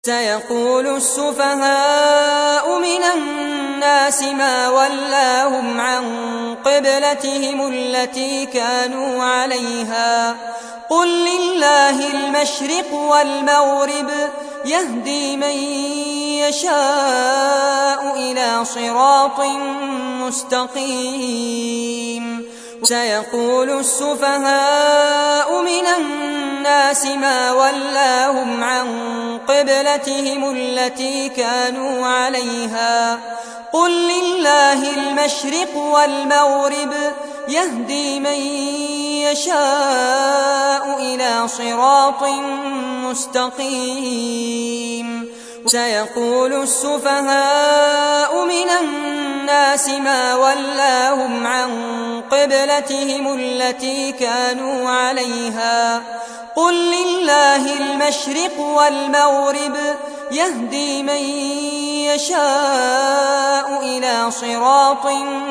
سيقول السفهاء من الناس ما ولاهم عن قبلتهم التي كانوا عليها قل لله المشرق والمغرب يهدي من يشاء إلى صراط مستقيم. سيقول السفهاء من الناس ما ولاهم عن قبلتهم التي كانوا عليها قل لله المشرق والمغرب يهدي من يشاء إلى صراط مستقيم. سيقول السفهاء من الناس ما ولاهم عن قبلتهم التي كانوا عليها قل لله المشرق والمغرب يهدي من يشاء إلى صراط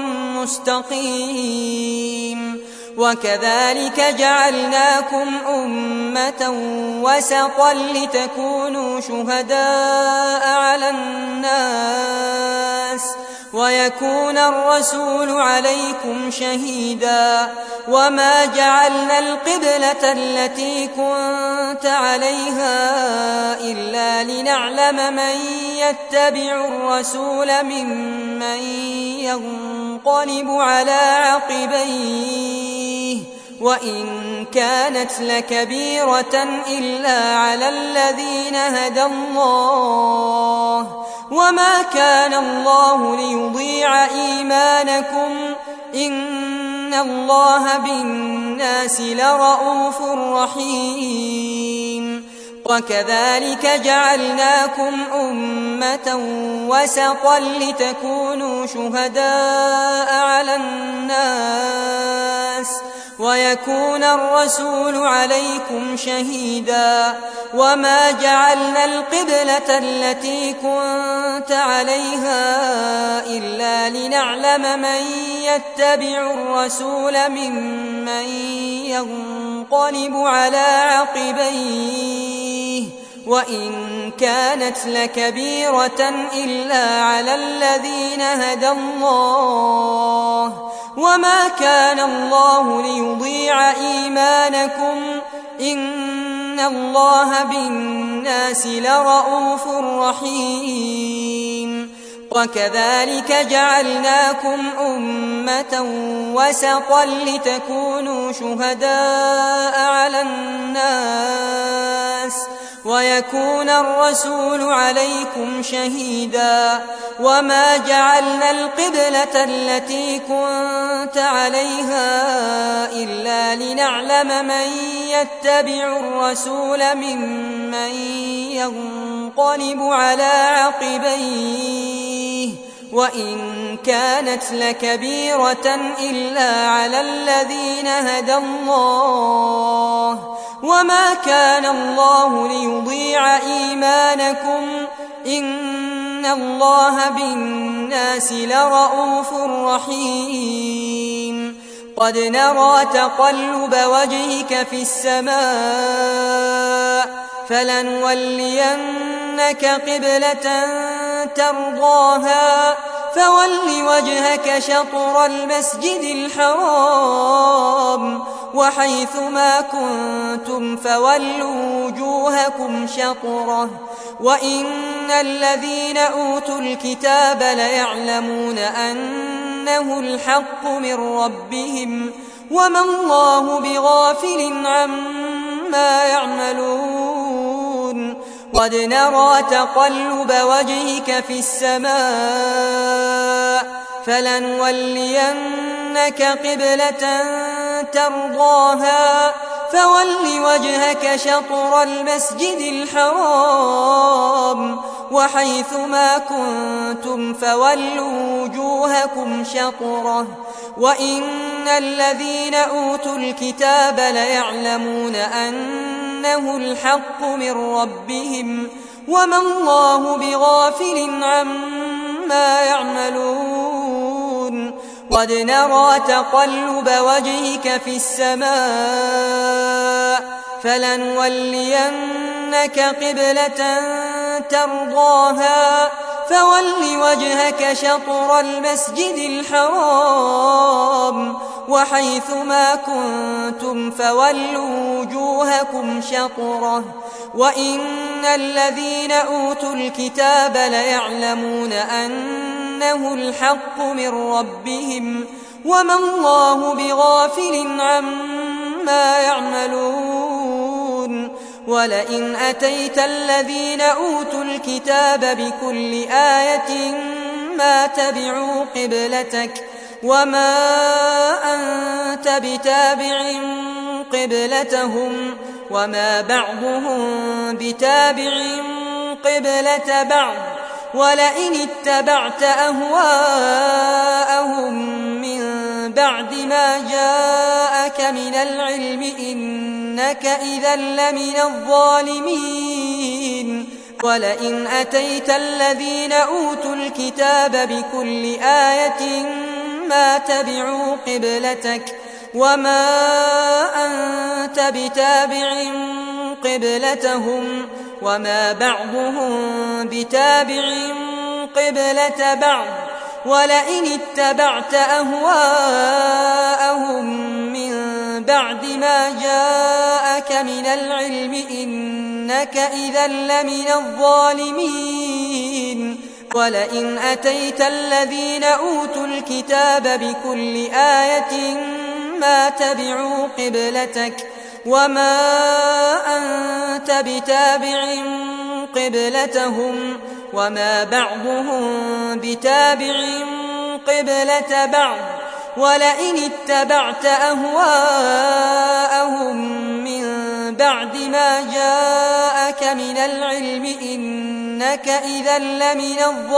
مستقيم. وكذلك جعلناكم أمة وسطا لتكونوا شهداء على الناس ويكون الرسول عليكم شهيدا وما جعلنا القبلة التي كنت عليها إلا لنعلم من يتبع الرسول ممن ينقلب على عقبيه وإن كانت لكبيرة إلا على الذين هدى الله وما كان الله ليضيع إيمانكم إن الله بالناس لرءوف رحيم. وكذلك جعلناكم أمة وسطا لتكونوا شهداء على الناس ويكون الرسول عليكم شهيدا وما جعلنا القبلة التي كنت عليها إلا لنعلم من يتبع الرسول ممن ينقلب على عقبيه وإن كانت لكبيرة إلا على الذين هدى الله وما كان الله ليضيع إيمانكم إن الله بالناس لرءوف رحيم. وكذلك جعلناكم أمة وسطا لتكونوا شهداء على الناس ويكون الرسول عليكم شهيدا وما جعلنا القبلة التي كنت عليها إلا لنعلم من يتبع الرسول ممن ينقلب على عقبيه وإن كانت لكبيرة إلا على الذين هدى الله وما كان الله ليضيع إيمانكم إن الله بالناس لرءوف رحيم. قد نرى تقلب وجهك في السماء فلنولينك قبلة ترضاها فول وجهك شطر المسجد الحرام وحيث ما كنتم فولوا وجوهكم شطره وإن الذين أوتوا الكتاب ليعلمون أنه الحق من ربهم وما الله بغافل عما يعملون. قد نرى تقلب وجهك في السماء فلنولينك قبلة ترضاها فول وجهك شطر المسجد الحرام وحيث ما كنتم فولوا وجوهكم شطره وإن الذين أوتوا الكتاب ليعلمون أنه الحق من ربهم وما الله بغافل عما يعملون. قد نرى تقلب وجهك في السماء فلنولينك قبلة ترضاها فول وجهك شطر المسجد الحرام وحيث ما كنتم فولوا وجوهكم شطره وإن الذين أوتوا الكتاب ليعلمون أنه الحق من ربهم وما الله بغافل عما يعملون ولئن أتيت الذين أوتوا الكتاب بكل آية ما تبعوا قبلتك وما أنت بتابع قبلتهم وما بعضهم بتابع قبلة بعض ولئن اتبعت أهواءهم من بعد ما جاءك من العلم إنك إذا لمن الظالمين ولئن أتيت الذين أوتوا الكتاب بكل آية ما تبعوا قبلتك وما أنت بتابع قبلتهم وما بعضهم بتابع قبلة بعض ولئن اتبعت أهواءهم من بعد ما جاءك من العلم إنك إذا لمن الظالمين ولئن أتيت الذين أوتوا الكتاب بكل آية ما تبعوا قبلتك وما أنت بتابع قبلتهم وما بعضهم بتابع قبلة بعض ولئن اتبعت أهواءهم من بعد ما جاءك من العلم إنك إذا لمن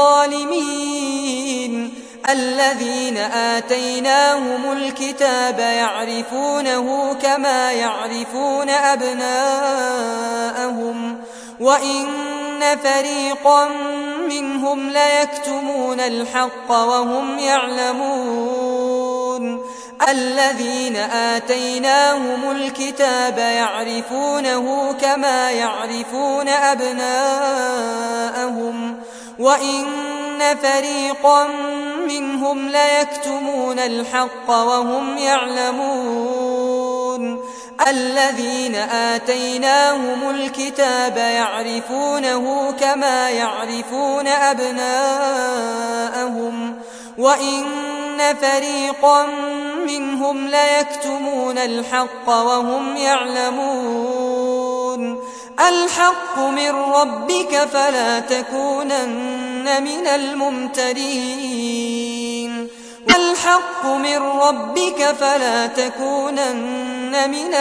الظالمين الذين آتيناهم الكتاب يعرفونه كما يعرفون أبناءهم وإن فريقا منهم ليكتمون الحق وهم يعلمون الذين آتيناهم الكتاب يعرفونه كما يعرفون أبناءهم وإن فريقا منهم ليكتمون الحق وهم يعلمون الذين آتيناهم الكتاب يعرفونه كما يعرفون أبناءهم وإن فريقا منهم ليكتمون الحق وهم يعلمون الحق من ربك فلا تكونن من الممترين الحق من ربك فلا تكونن من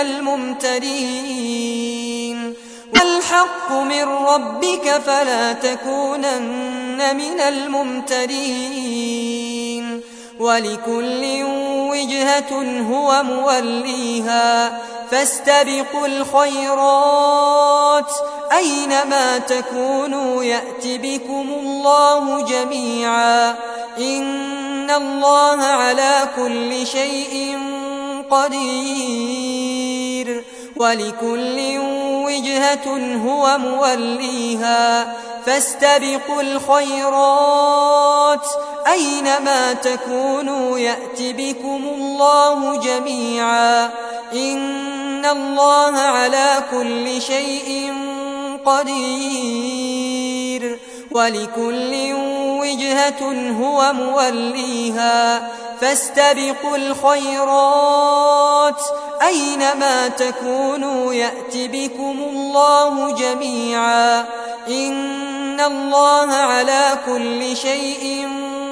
الممترين الحق من ربك فلا تكونن من الممترين ولكل وجهة هو موليها فاستبقوا الخيرات أينما تكونوا يأت بكم الله جميعا إن الله على كل شيء قدير ولكل وجهة هو موليها فاستبقوا الخيرات أينما تكونوا يأت بكم الله جميعا إن الله على كل شيء قدير ولكل وجهة هو موليها فاستبقوا الخيرات أينما تكونوا يأت بكم الله جميعا إن الله على كل شيء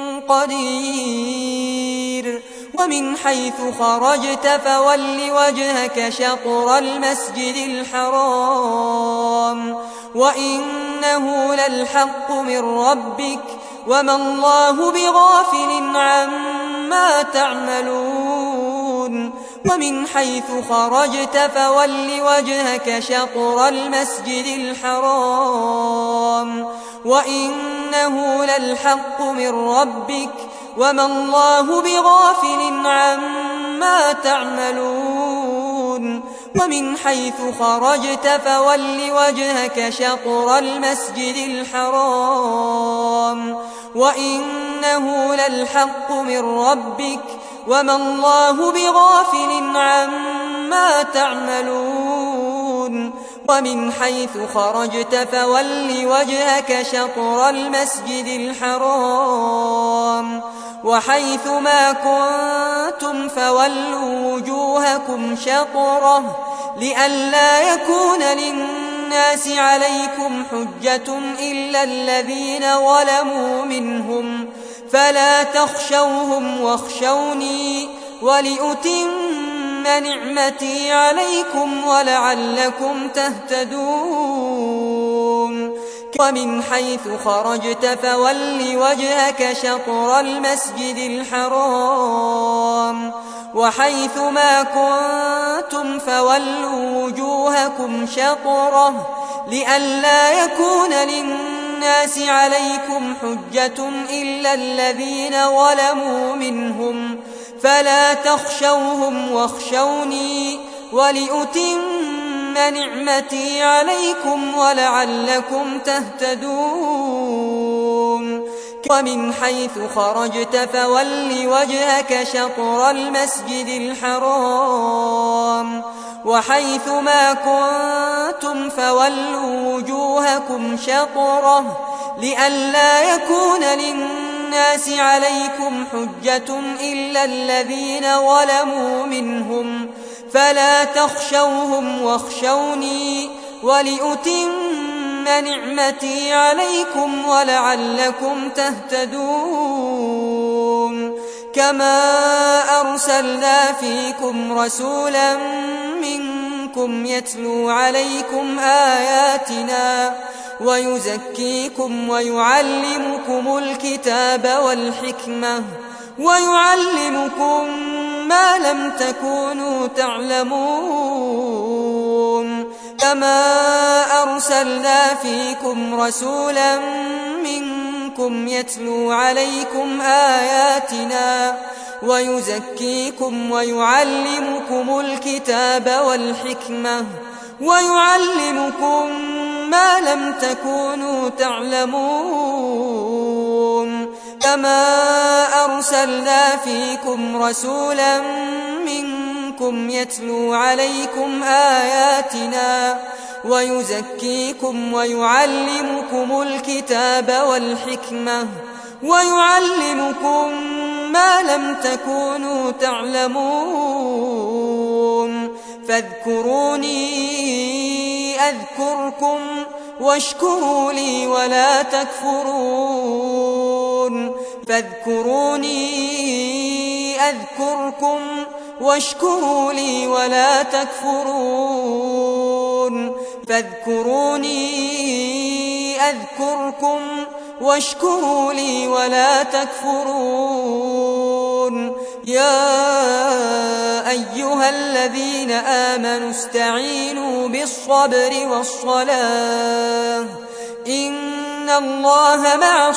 قدير ومن حيث خرجت فول وجهك شطر المسجد الحرام وإنه للحق من ربك وما الله بغافل عما تعملون ومن حيث خرجت فول وجهك شطر المسجد الحرام وإنه للحق من ربك وما الله بغافل عما تعملون ومن حيث خرجت فول وجهك شطر المسجد الحرام وإنه للحق من ربك وما الله بغافل عما تعملون ومن حيث خرجت فول وجهك شطر المسجد الحرام وحيث ما كنتم فولوا وجوهكم شطره لئلا يكون للناس عليكم حجة إلا الذين ظلموا منهم فلا تخشوهم واخشوني ولأتم نعمتي عليكم ولعلكم تهتدون ومن حيث خرجت فول وجهك شطر المسجد الحرام وحيث ما كنتم فولوا وجوهكم شطره لئلا يكون للناس عليكم حجة إلا الذين ظلموا منهم فلا تخشوهم واخشوني ولأتم نعمتي عليكم ولعلكم تهتدون ومن حيث خرجت فول وجهك شطر المسجد الحرام وحيث ما كنتم فولوا وجوهكم شطره لئلا يكون للناس عليكم حجة إلا الذين ظلموا منهم فلا تخشوهم واخشوني ولأتم نعمتي عليكم ولعلكم تهتدون كما أرسلنا فيكم رسولا منكم يتلو عليكم آياتنا ويزكيكم ويعلمكم الكتاب والحكمة ويعلمكم ما لم تكونوا تعلمون كما أرسلنا فيكم رسولا منكم يتلو عليكم آياتنا ويزكيكم ويعلمكم الكتاب والحكمة ويعلمكم ما لم تكونوا تعلمون كما أرسلنا فيكم رسولا منكم يتلو عليكم آياتنا ويزكيكم ويعلمكم الكتاب والحكمة ويعلمكم ما لم تكونوا تعلمون فاذكروني أذكركم واشكروا لي ولا تكفرون فاذكروني أذكركم واشكروا لي ولا تكفرون فاذكروني أذكركم واشكروا لي ولا تكفرون يا أيها الذين آمنوا استعينوا بالصبر والصلاة إن الله مع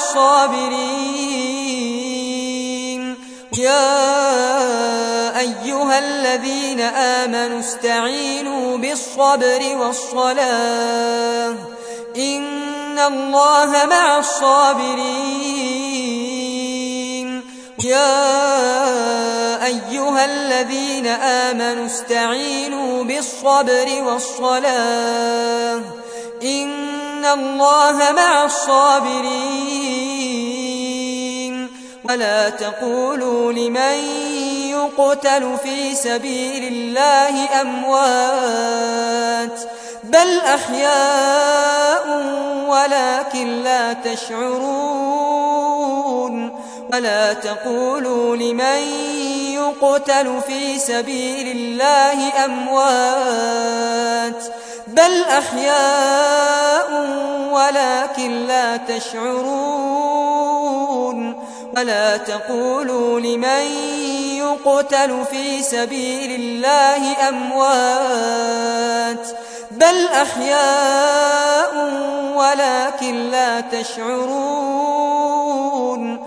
الصابرين يا أيها الذين آمنوا استعينوا بالصبر والصلاة إن الله مع الصابرين يا أيها الذين آمنوا استعينوا بالصبر والصلاة إن الله مع الصابرين ولا تقولوا لمن يقتل في سبيل الله أموات بل أحياء ولكن لا تشعرون ولا تقولوا لمن يقتل في سبيل الله أموات بل أحياء ولكن لا تشعرون ولا تقولوا لمن يقتل في سبيل الله أموات بل أحياء ولكن لا تشعرون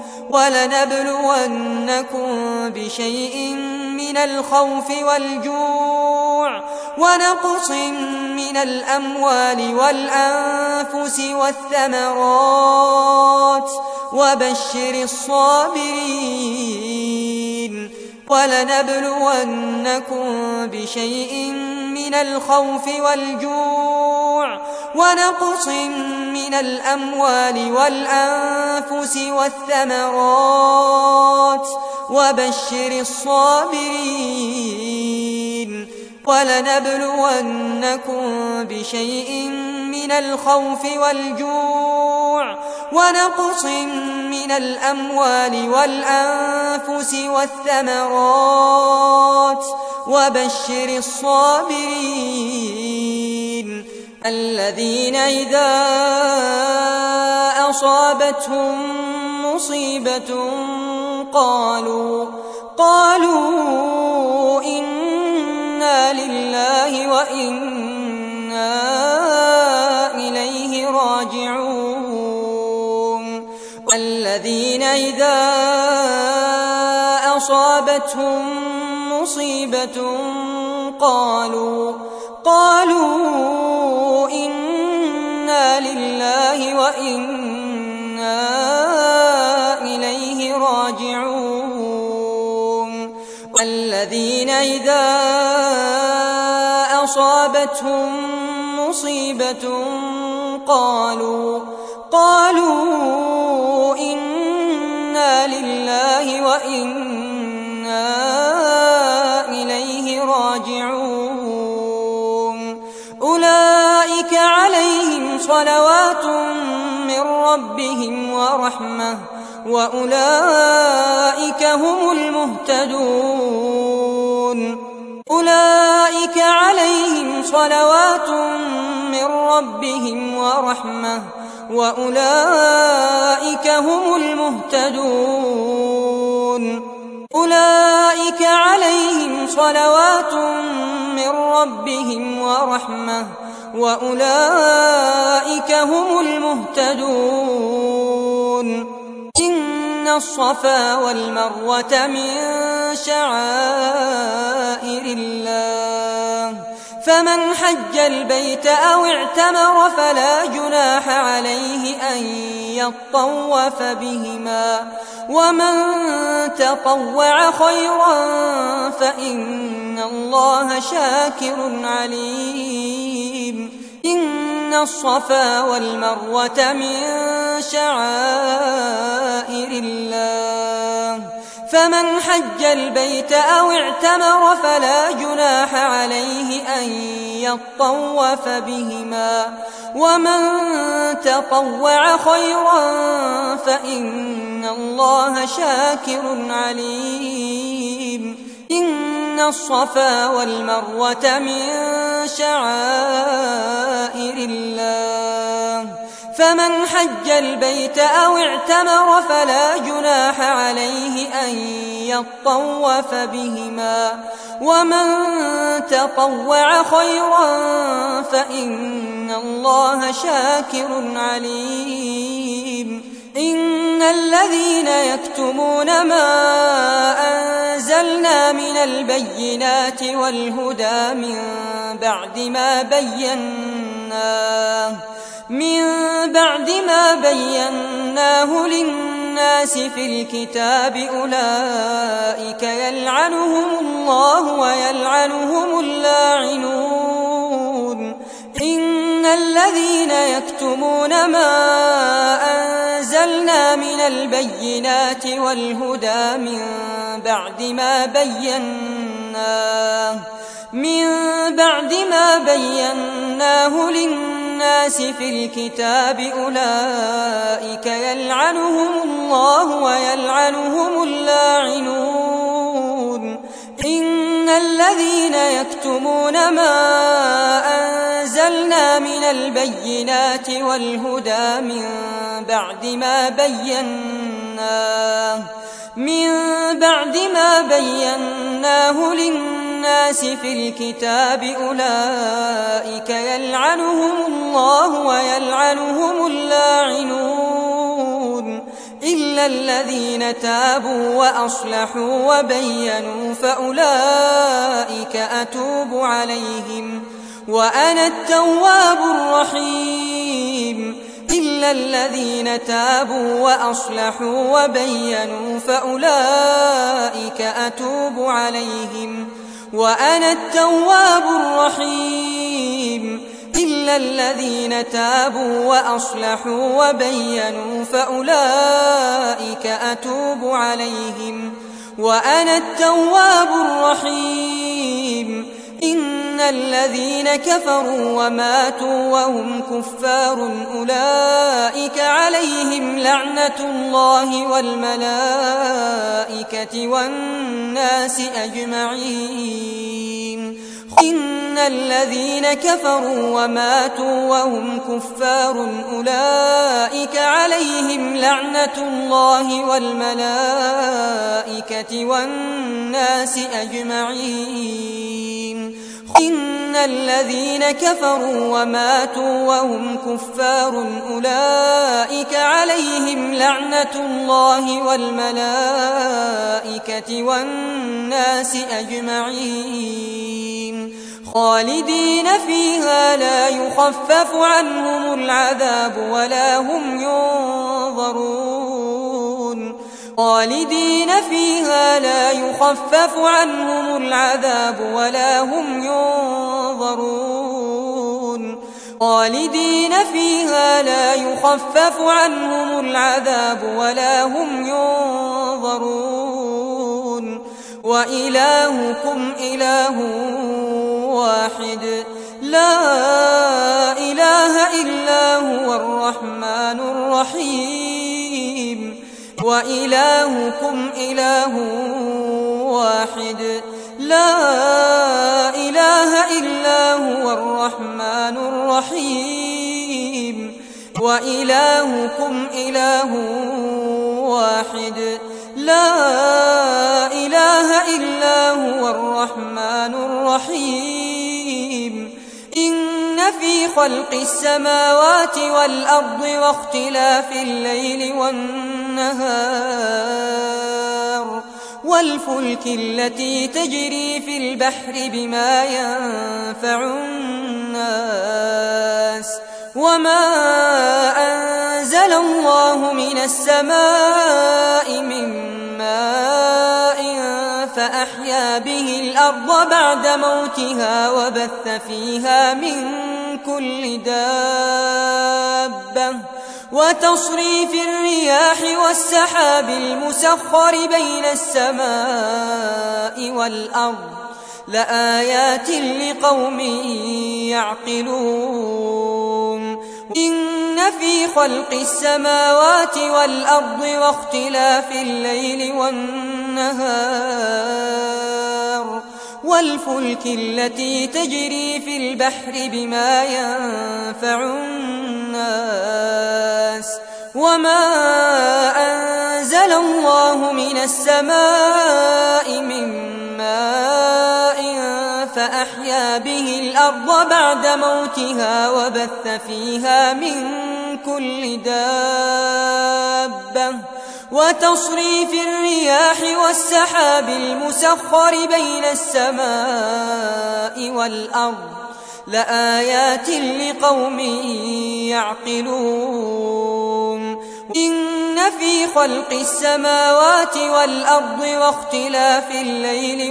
ولنبلونكم بشيء من الخوف والجوع ونقص من الأموال والأنفس والثمرات وبشر الصابرين ولنبلونكم بشيء من الخوف والجوع ونقص من الأموال والأنفس والثمرات وبشر الصابرين ولنبلونكم بشيء من الخوف والجوع ونقص من الأموال والأنفس والثمرات وبشر الصابرين الذين إذا أصابتهم مصيبة قالوا إنا لله وإنا إليه راجعون الذين إذا أصابتهم مصيبة قالوا إنا لله وإنا إليه راجعون الذين إذا أصابتهم مصيبة قالوا إنا لله وإنا إليه راجعون أولئك عليهم صلوات من ربهم ورحمة وأولئك هم المهتدون أولئك عليهم صلوات من ربهم ورحمة وأولئك هم المهتدون أولئك عليهم صلوات من ربهم ورحمة وأولئك هم المهتدون إن الصفا والمروة من شعائر الله فمن حج البيت أو اعتمر فلا جناح عليه أن يطوف بهما ومن تطوع خيرا فإن الله شاكر عليم إن الصفا والمروة من شعائر الله فمن حج البيت أو اعتمر فلا جناح عليه أن يطوف بهما ومن تطوع خيرا فإن الله شاكر عليم إن الصفا والمروة من شعائر الله فمن حج البيت أو اعتمر فلا جناح عليه أن يطوف بهما ومن تطوع خيرا فإن الله شاكر عليم إن الذين يكتمون ما أنزلنا من البينات والهدى من بعد ما بيناه للناس في الكتاب أولئك يلعنهم الله ويلعنهم اللاعنون إن الذين يكتمون ما أنزلنا من البينات والهدى من بعد ما بيناه للناس في الكتاب أولئك يلعنهم الله ويلعنهم اللاعنون إن الذين يكتمون ما أنزلنا من البينات والهدى من بعد ما بيناه للناس في الكتاب أولئك يلعنهم الله ويلعنهم اللاعنون إلا إلا الذين تابوا وأصلحوا وبينوا فأولئك أتوب عليهم وأنا التواب الرحيم إلا الذين تابوا وأصلحوا وبينوا فأولئك أتوب عليهم وأنا التواب الرحيم إلا الذين تابوا وأصلحوا وبينوا فأولئك أتوب عليهم وأنا التواب الرحيم إن الذين كفروا وماتوا وهم كفار أولئك عليهم لعنة الله والملائكة والناس أجمعين إن الذين كفروا وماتوا وهم كفار أولئك عليهم لعنة الله والملائكة والناس أجمعين إن الذين كفروا وماتوا وهم كفار أولئك عليهم لعنة الله والملائكة والناس أجمعين خالدين فيها لا يخفف عنهم العذاب ولا هم ينظرون خالدين فيها لا يخفف عنهم العذاب ولا هم ينظرون خالدين فيها لا يخفف عنهم العذاب ولا هم ينظرون وإلهكم إله واحد لا إله إلا هو الرحمن الرحيم وإلهكم إله واحد لا إله إلا هو الرحمن الرحيم وإلهكم إله واحد لا إله إلا هو الرحمن الرحيم إن في خلق السماوات والأرض واختلاف الليل والنهار والفلك التي تجري في البحر بما ينفع الناس وما أنزل الله من السماء من ماء فأحيا به الأرض بعد موتها وبث فيها من كل دابة وتصريف الرياح والسحاب المسخر بين السماء والأرض لآيات لقوم يعقلون إن في خلق السماوات والأرض واختلاف الليل والنهار والفلك التي تجري في البحر بما ينفع الناس وما أنزل الله من السماء من ماء فأحيا به الأرض بعد موتها وبث فيها من كل دابة وتصريف الرياح والسحاب المسخر بين السماء والأرض لآيات لقوم يعقلون إن في خلق السماوات والأرض واختلاف الليل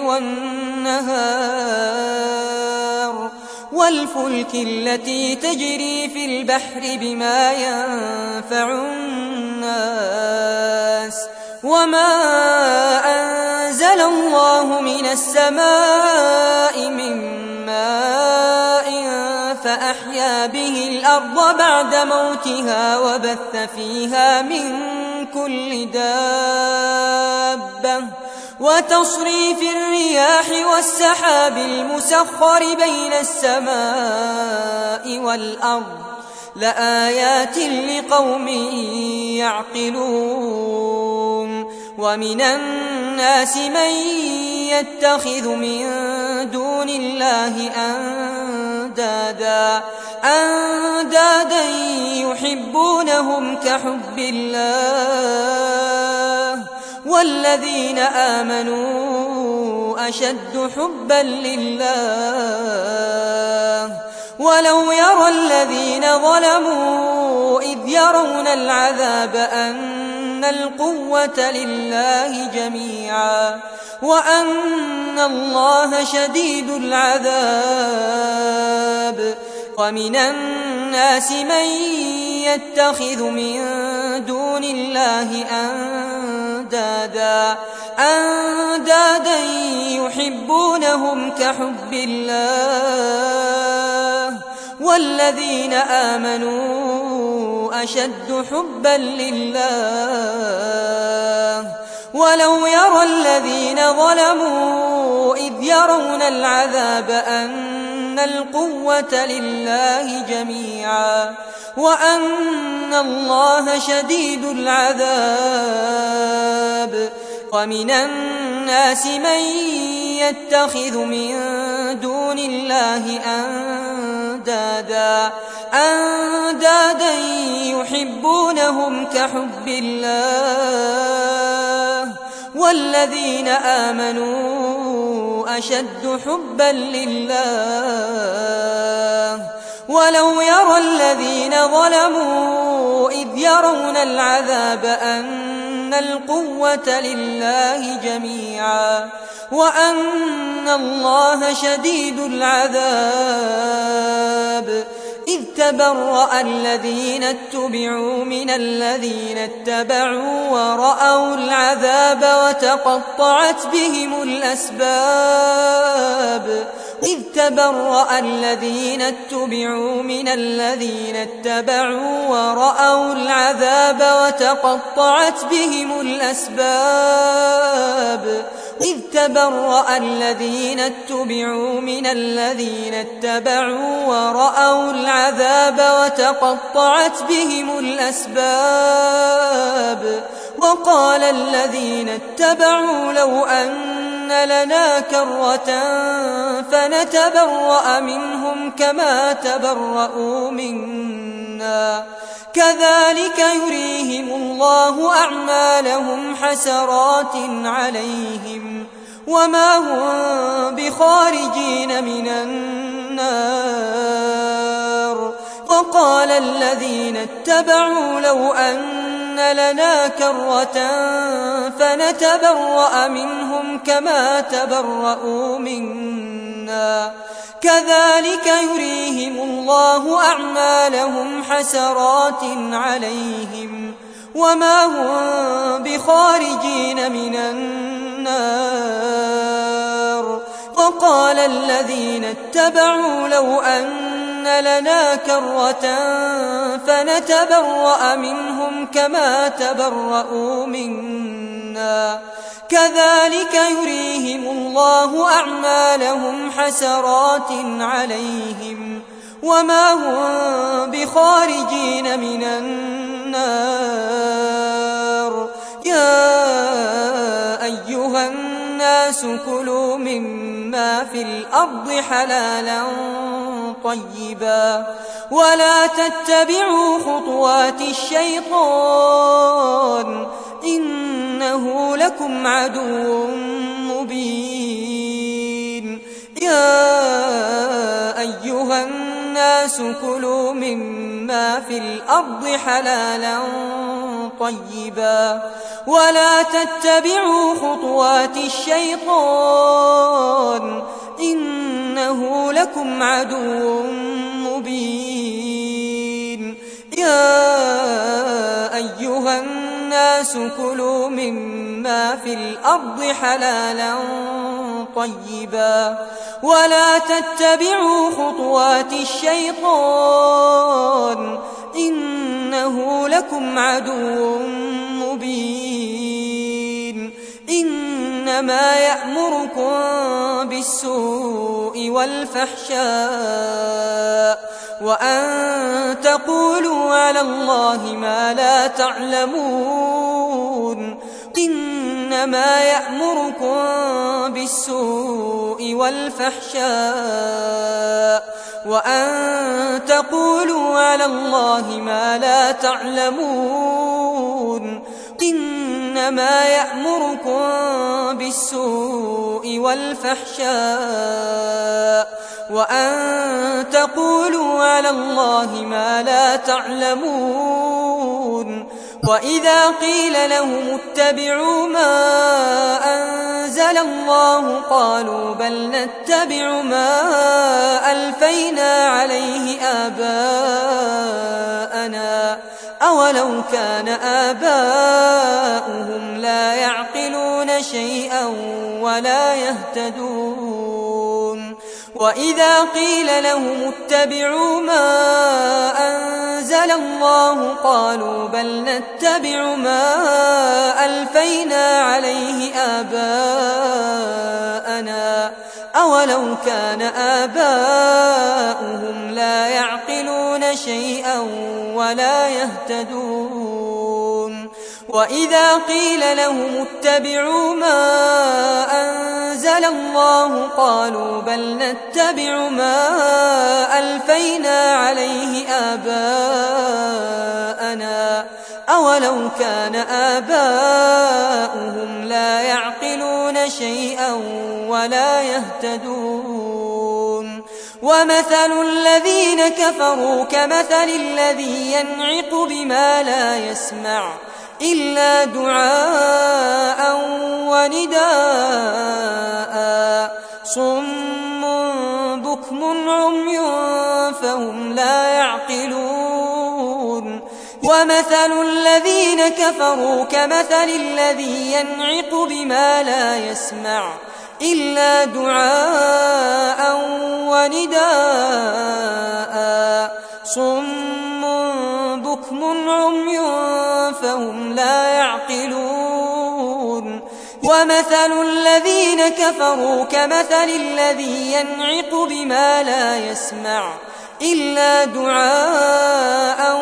والنهار والفلك التي تجري في البحر بما ينفع الناس وما أنزل الله من السماء من ماء فأحيا به الأرض بعد موتها وبث فيها من كل دابة وتصريف الرياح والسحاب المسخر بين السماء والأرض لآيات لقوم يعقلون ومن الناس من يتخذ من دون الله أندادا أندادا يحبونهم كحب الله والذين آمنوا أشد حبا لله ولو يرى الذين ظلموا إذ يرون العذاب أن القوة لله جميعا وأن الله شديد العذاب ومن الناس من يتخذ من دون الله أندادا يحبونهم كحب الله والذين آمنوا أشد حبا لله ولو يرى الذين ظلموا إذ يرون العذاب أن القوة لله جميعا وأن الله شديد العذاب ومن الناس من يتخذ من دون الله أندادا يحبونهم كحب الله والذين آمنوا أشد حبا لله ولو يرى الذين ظلموا إذ يرون العذاب أن القوة لله جميعا وأن الله شديد العذاب إذ تبرأ الذين اتبعوا من الذين اتبعوا ورأوا العذاب وتقطعت بهم الأسباب إذ تبرأ الذين اتبعوا من الذين اتبعوا ورأوا العذاب وتقطعت بهم الأسباب إذ تبرأ الذين اتبعوا من الذين اتبعوا ورأوا العذاب وتقطعت بهم الأسباب وقال الذين اتبعوا لو أن لنا كرة فنتبرأ منهم كما تبرأوا منا كذلك يريهم الله أعمالهم حسرات عليهم وما هم بخارجين من النار وقال الذين اتبعوا لو أن لنا كرة فنتبرأ منهم كما تبرأوا منا كذلك يريهم الله أعمالهم حسرات عليهم وما هم بخارجين من النار وقال الذين اتبعوا لو أن لنا كرة فنتبرأ منهم كما تبرأوا منا كذلك يريهم الله أعمالهم حسرات عليهم وما هم بخارجين من النار يا أيها الناس كلوا مما في الأرض حلالا طيبا ولا تتبعوا خطوات الشيطان إنه لكم عدو مبين يا أيها الناس كلوا مما في الأرض حلالا طيبا ولا تتبعوا خطوات الشيطان إنه لكم عدو مبين يا أيها الناس كلوا مما في الأرض حلالا طيبا ولا تتبعوا خطوات الشيطان إنه لكم عدو مبين إنما يأمركم بالسوء والفحشاء وأن تقولوا على الله ما لا تعلمون إنما يأمركم بالسوء والفحشاء وأن تقولوا على الله ما لا تعلمون إنما يأمركم بالسوء والفحشاء وأن تقولوا على الله ما لا تعلمون وإذا قيل لهم اتبعوا ما أنزل الله قالوا بل نتبع ما ألفينا عليه آباءنا أولو كان آباؤهم لا يعقلون شيئا ولا يهتدون وإذا قيل لهم اتبعوا ما أنزل الله قالوا بل نتبع ما ألفينا عليه آباءنا أولو كان آباؤهم لا يعقلون شيئا ولا يهتدون وإذا قيل لهم اتبعوا ما أنزل الله قالوا بل نتبع ما ألفينا عليه آباءنا أولو كان آباؤهم لا يعقلون شيئا ولا يهتدون ومثل الذين كفروا كمثل الذي ينعق بما لا يسمع إلا دعاء ونداء صم بكم عمي فهم لا يعقلون ومثل الذين كفروا كمثل الذي ينعق بما لا يسمع إلا دعاء ونداء صم بكم عمي فهم لا يعقلون ومثل الذين كفروا كمثل الذي ينعق بما لا يسمع إلا دعاء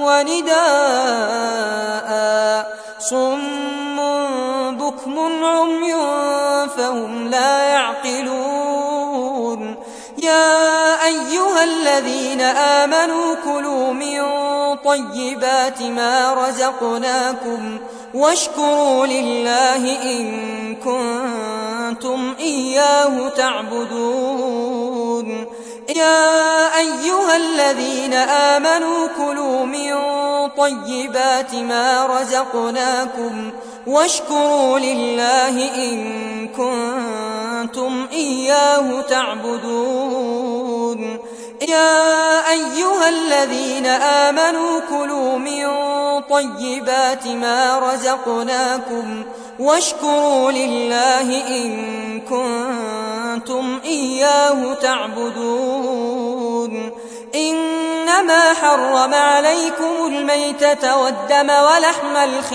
ونداء صم بكم عمي فهم لا يعقلون يا أيها الذين آمنوا كلوا من طيبات ما رزقناكم واشكروا لله إن كنتم إياه تعبدون يا أيها الذين آمنوا كلوا من طيبات ما رزقناكم واشكروا لله إن كنتم إياه تعبدون يا أيها الذين آمنوا كلوا من طيبات ما رزقناكم واشكروا لله إن كنتم إياه تعبدون إنما حرم عليكم الميتة والدم ولحم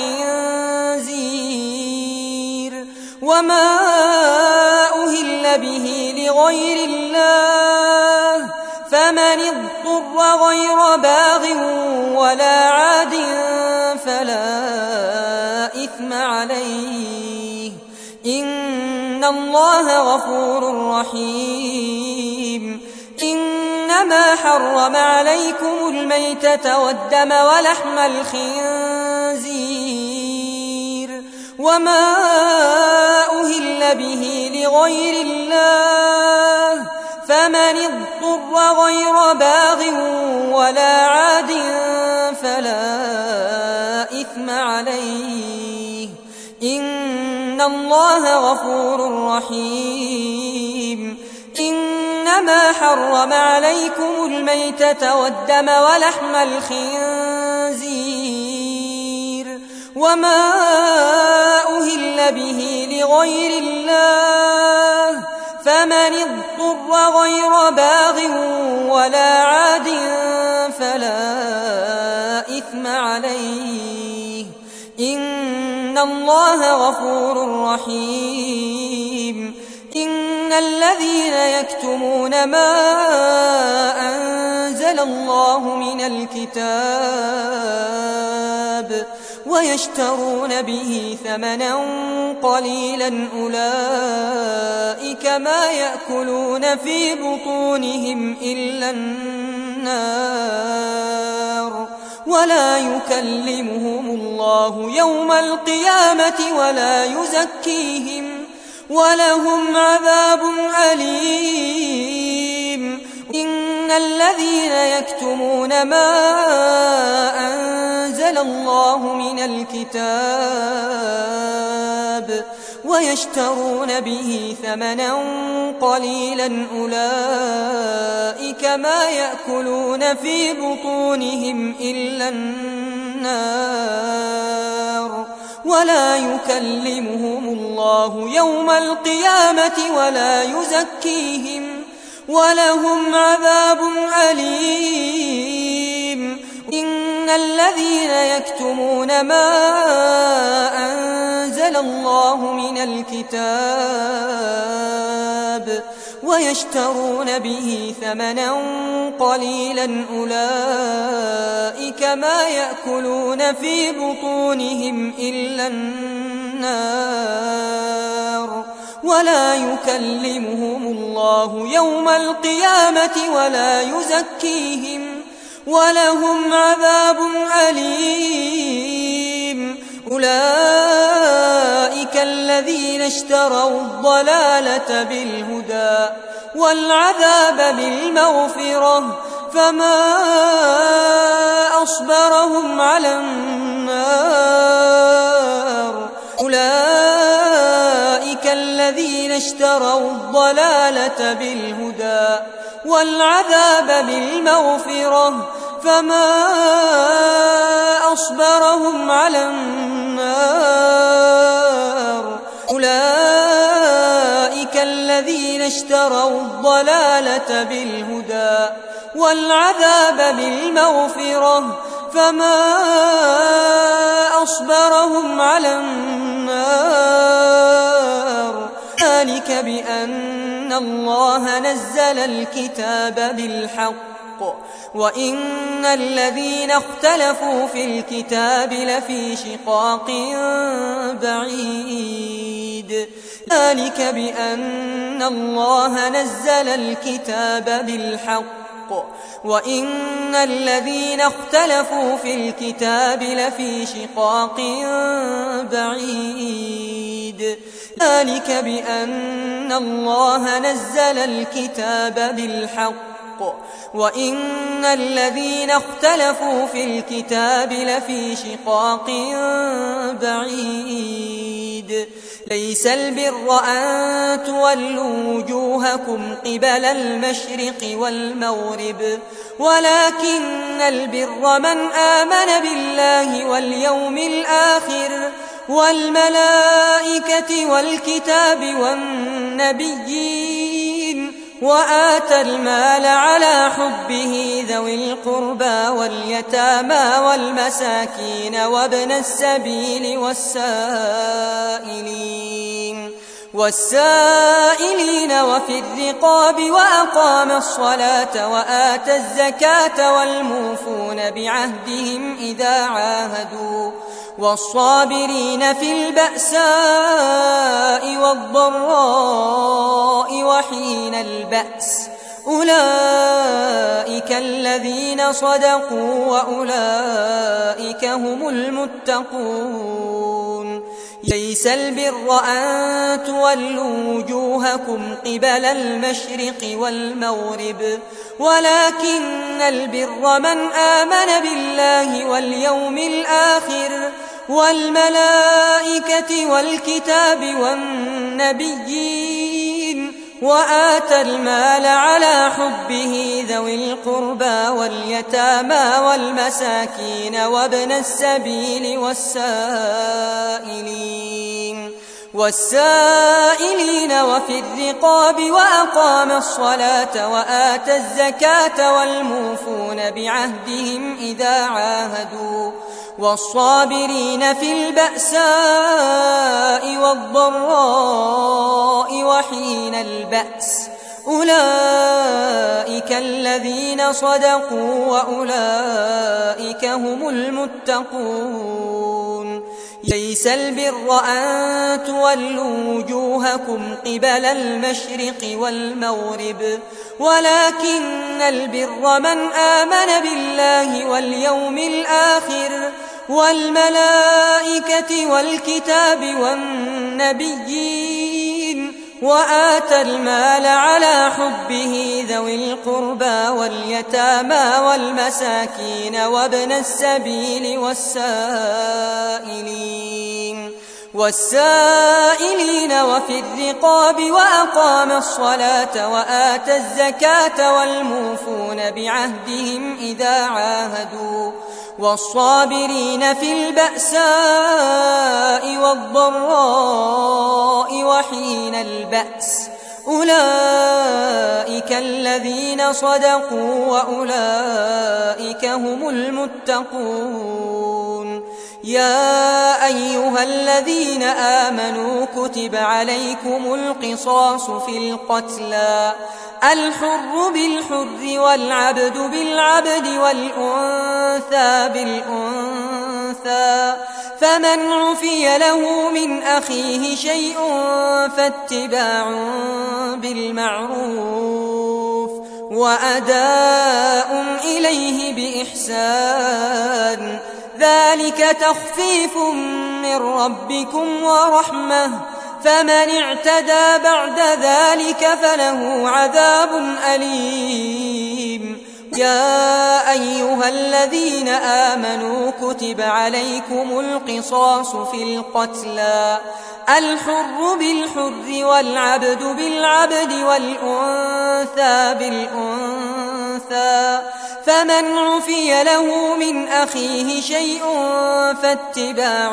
الخنزير وما أهل به لغير الله فمن اضطر غير باغ ولا عاد فلا إثم عليه إن الله غفور رحيم إنما حرم عليكم الميتة والدم ولحم الخنزير وما أهل به لغير الله فمن اضطر غير باغ ولا عاد فلا إثم عليه إن الله غفور رحيم إنما حرم عليكم الميتة والدم ولحم الخنزير وما أهل به لغير الله فمن اضطر غير باغ ولا عاد فلا إثم عليه إن الله غفور رحيم إن الذين يكتمون ما أنزل الله من الكتاب ويشترون به ثمنا قليلا أولئك ما يأكلون في بطونهم إلا النار ولا يكلمهم الله يوم القيامة ولا يزكيهم ولهم عذاب أليم إن الذين يكتمون ما أنزل الله من الكتاب ويشترون به ثمنا قليلا أولئك ما يأكلون في بطونهم إلا النار ولا يكلمهم الله يوم القيامة ولا يزكيهم ولهم عذاب أليم إن الذين يكتمون ما أنزل الله من الكتاب ويشترون به ثمنا قليلا أولئك ما يأكلون في بطونهم إلا النار ولا يكلمهم الله يوم القيامة ولا يزكيهم ولهم عذاب أليم أولئك الذين اشتروا الضلالة بالهدى والعذاب بالمغفرة فما أصبرهم على النار أولئك الذين اشتروا الضلالة بالهدى والعذاب بالمغفرة فما أصبرهم على النار أولئك الذين اشتروا الضلالة بالهدى والعذاب بالمغفرة فما أصبرهم على النار ذلك بأن الله نزل الكتاب بالحق وإن الذين اختلفوا في الكتاب لفي شقاق بعيد ذلك بأن الله نزل الكتاب بالحق وإن الذين اختلفوا في الكتاب لفي شقاق بعيد ذلك بأن الله نزل الكتاب بالحق وإن الذين اختلفوا في الكتاب لفي شقاق بعيد ليس البر أن تولوا وجوهكم قبل المشرق والمغرب ولكن البر من آمن بالله واليوم الآخر والملائكة والكتاب والنبيين وآتى المال على حبه ذوي القربى واليتامى والمساكين وابن السبيل والسائلين وفي الرقاب وأقام الصلاة وآتى الزكاة والموفون بعهدهم إذا عاهدوا والصابرين في البأساء والضراء وحين البأس أولئك الذين صدقوا وأولئك هم المتقون ليس البر أن تولوا وجوهكم قبل المشرق والمغرب ولكن البر من آمن بالله واليوم الآخر والملائكة والكتاب والنبيين وآتى المال على حبه ذوي القربى واليتامى والمساكين وابن السبيل والسائلين وفي الرقاب وأقام الصلاة وآتى الزكاة والموفون بعهدهم إذا عاهدوا والصابرين في البأساء والضراء وحين البأس أولئك الذين صدقوا وأولئك هم المتقون ليس البر أن تولوا وجوهكم قبل المشرق والمغرب ولكن البر من آمن بالله واليوم الآخر والملائكة والكتاب والنبيين وآتى المال على حبه ذوي القربى واليتامى والمساكين وابن السبيل والسائلين وفي الرقاب وأقام الصلاة وآتى الزكاة والموفون بعهدهم إذا عاهدوا والصابرين في البأساء والضراء وحين البأس أولئك الذين صدقوا وأولئك هم المتقون يا أيها الذين آمنوا كتب عليكم القصاص في القتلى الحر بالحر والعبد بالعبد والأنثى بالأنثى فمن عفي له من أخيه شيء فاتباع بالمعروف وأداء إليه بإحسان ذلك تخفيف من ربكم ورحمة فمن اعتدى بعد ذلك فله عذاب أليم يا أيها الذين آمنوا كتب عليكم القصاص في القتلى الحر بالحر والعبد بالعبد والأنثى بالأنثى فمن عفي له من أخيه شيء فاتباع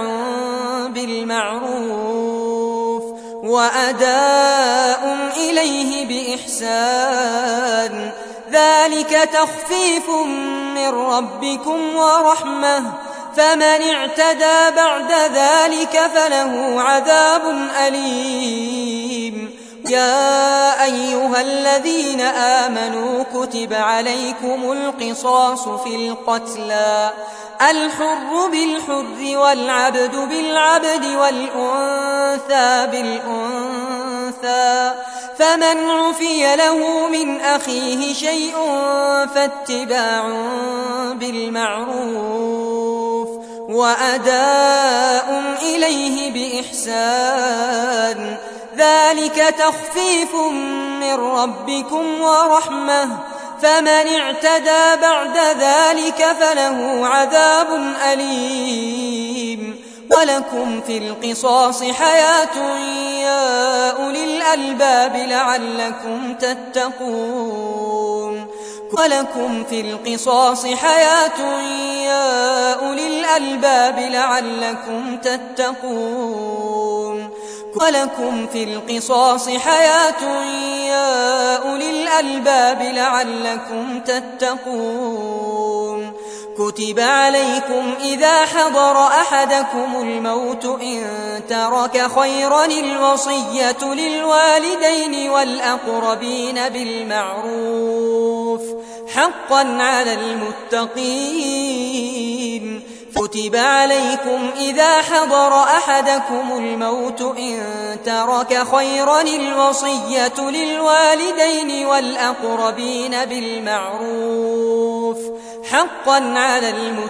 بالمعروف وأداء إليه بإحسان ذلك تخفيف من ربكم ورحمة فمن اعتدى بعد ذلك فله عذاب أليم يا أيها الذين آمنوا كتب عليكم القصاص في القتلى الحر بالحر والعبد بالعبد والأنثى بالأنثى فمن عفي له من أخيه شيء فاتباع بالمعروف وأداء إليه بإحسان ذلك تخفيف من ربكم ورحمة فمن اعتدى بعد ذلك فله عذاب أليم ولكم في القصاص حياة يا أولي الألباب لعلكم تتقون ولكم في القصاص حياة يا أولي الألباب لعلكم تتقون ولكم في القصاص حياة يا أولي الألباب لعلكم تتقون كتب عليكم إذا حضر أحدكم الموت إن ترك خيرا الوصية للوالدين والأقربين بالمعروف حقا على المتقين كتب عليكم إذا حضر أحدكم الموت إن ترك خيرا الوصية للوالدين والأقربين بالمعروف حقا على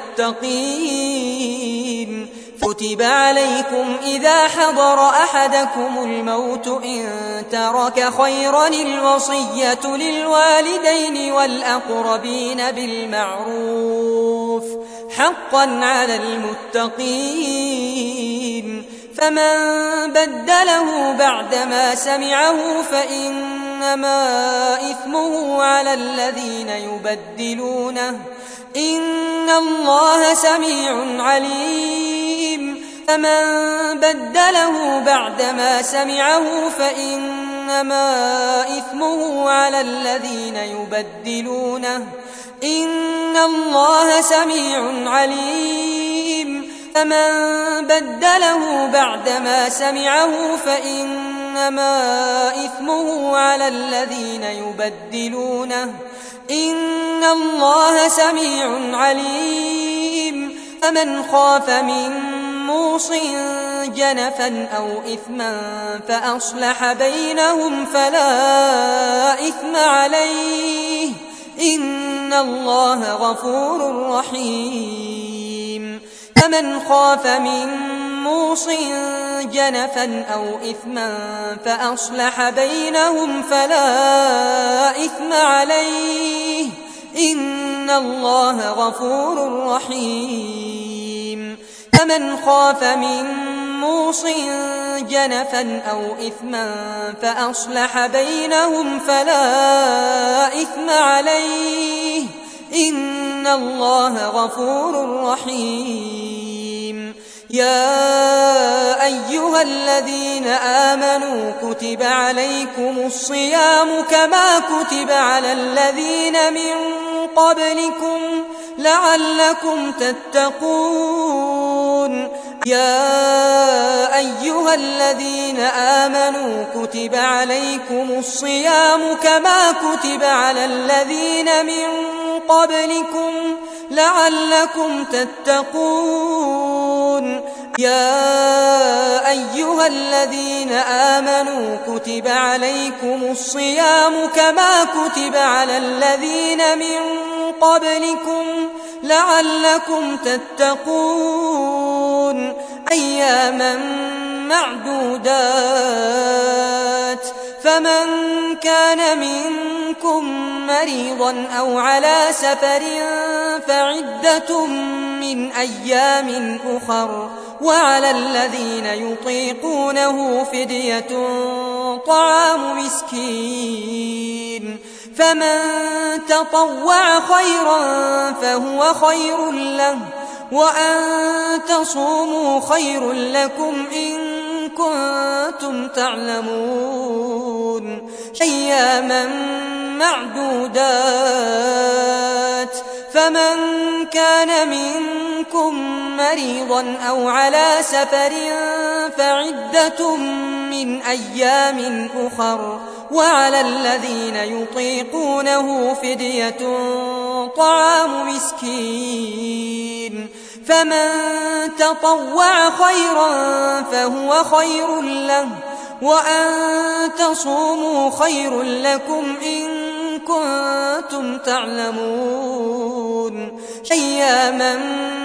المتقين كتب عليكم إذا حضر أحدكم الموت إن ترك خيرا الوصية للوالدين والأقربين بالمعروف حقا على المتقين فمن بدله بعدما سمعه فإنما إثمه على الذين يبدلونه إن الله سميع عليم فمن بدله بعدما سمعه فإنما إثمه على الذين يبدلونه إن الله سميع عليم فمن بدله بعدما سمعه فإنما إنما إثمه على الذين يبدلونه إن الله سميع عليم فمن خاف من موص جنفا أو إثما فأصلح بينهم فلا إثم عليه إن الله غفور رحيم فمن خاف من موص جنفا أو إثما فأصلح بينهم فلا إثم عليه إن الله غفور رحيم فمن خاف من موص جنفا أو إثما فأصلح بينهم فلا إثم عليه إن الله غفور رحيم يا أيها الذين آمنوا كتب عليكم الصيام كما كتب على الذين من قبلكم لعلكم تتقون يا أيها الذين آمنوا كتب عليكم الصيام كما كتب على الذين من قبلكم لعلكم تتقون يا أيها الذين آمنوا كتب عليكم الصيام كما كتب على الذين من قبلكم لعلكم تتقون أياما معدودات فمن كان منكم مريضا أو على سفر فعدة من أيام أخر وعلى الذين يطيقونه فدية طعام مسكين فمن تطوع خيرا فهو خير له وأن تصوموا خير لكم إن كنتم تعلمون أياما معدودات فمن كان منكم مريضا أو على سفر فعدة من أيام أخر وعلى الذين يطيقونه فدية طعام مسكين فمن تطوع خيرا فهو خير له وأن تصوموا خير لكم إن كنتم تعلمون أياما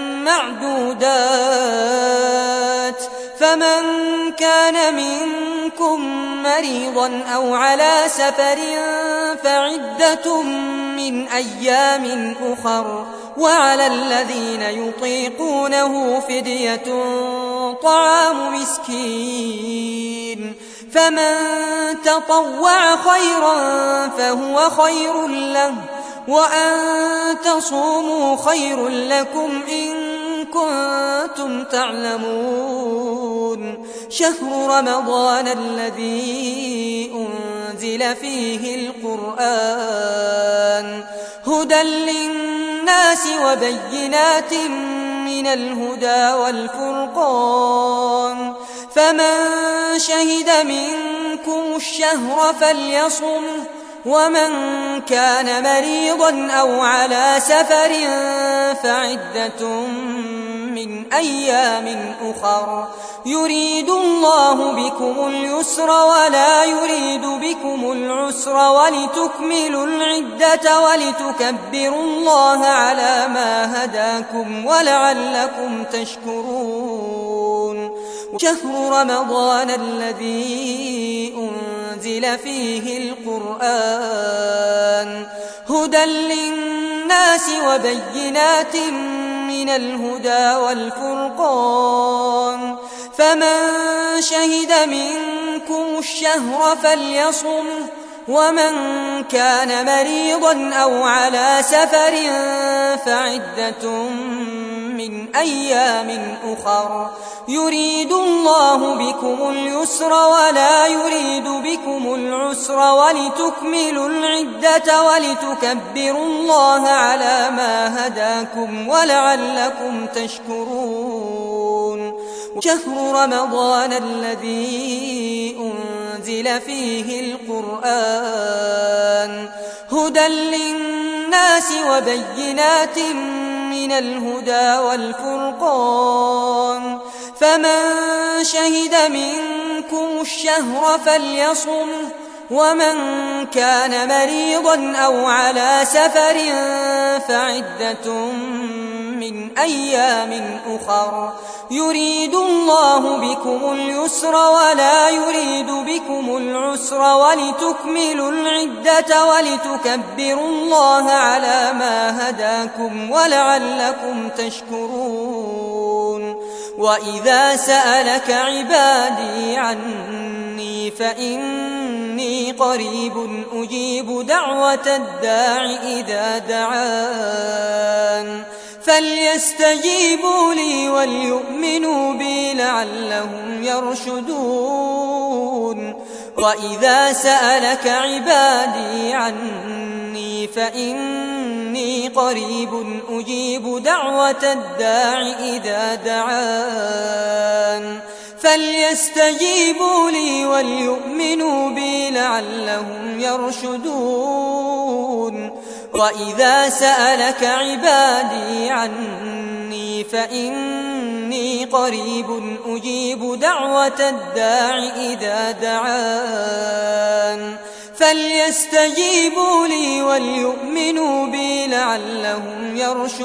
معدودات فمن كان منكم مريضا أو على سفر فعدة من أيام أخر وعلى الذين يطيقونه فدية طعام مسكين فمن تطوع خيرا فهو خير له وأن تصوموا خير لكم إن كنتم تعلمون شهر رمضان الذي أنزل فيه القرآن هدى للناس وبينات من الهدى والفرقان فمن شهد منكم الشهر فليصم ومن كان مريضا أو على سفر فعدة من أيام أخر يريد الله بكم اليسر ولا يريد بكم العسر ولتكملوا العدة ولتكبروا الله على ما هداكم ولعلكم تشكرون شهر رمضان الذي أنزل فيه القرآن هدى للناس وبينات من الهدى والفرقان فمن شهد منكم الشهر فليصم ومن كان مريضا أو على سفر فعدة من أيام أخر يريد الله بكم اليسر ولا يريد بكم العسر ولتكملوا العدة ولتكبروا الله على ما هداكم ولعلكم تشكرون شهر رمضان الذي أنزل فيه القرآن هدى للناس وبينات من الهدى والفرقان فمن شهد منكم الشهر فليصمه ومن كان مريضا أو على سفر فعدة من أيام أخر يريد الله بكم اليسر ولا يريد بكم العسر ولتكملوا العدة ولتكبروا الله على ما هداكم ولعلكم تشكرون وإذا سألك عبادي عني فإني قريب أجيب دعوة الداع إذا دعان فليستجيبوا لي وليؤمنوا بي لعلهم يرشدون وإذا سألك عبادي عني فإني قريب أجيب دعوة الداع إذا دعان فليستجيبوا لي وليؤمنوا بي لعلهم يرشدون وإذا سألك عبادي عني فإني قريب أجيب دعوة الداع إذا دعان فليستجيبوا لي وليؤمنوا بي لعلهم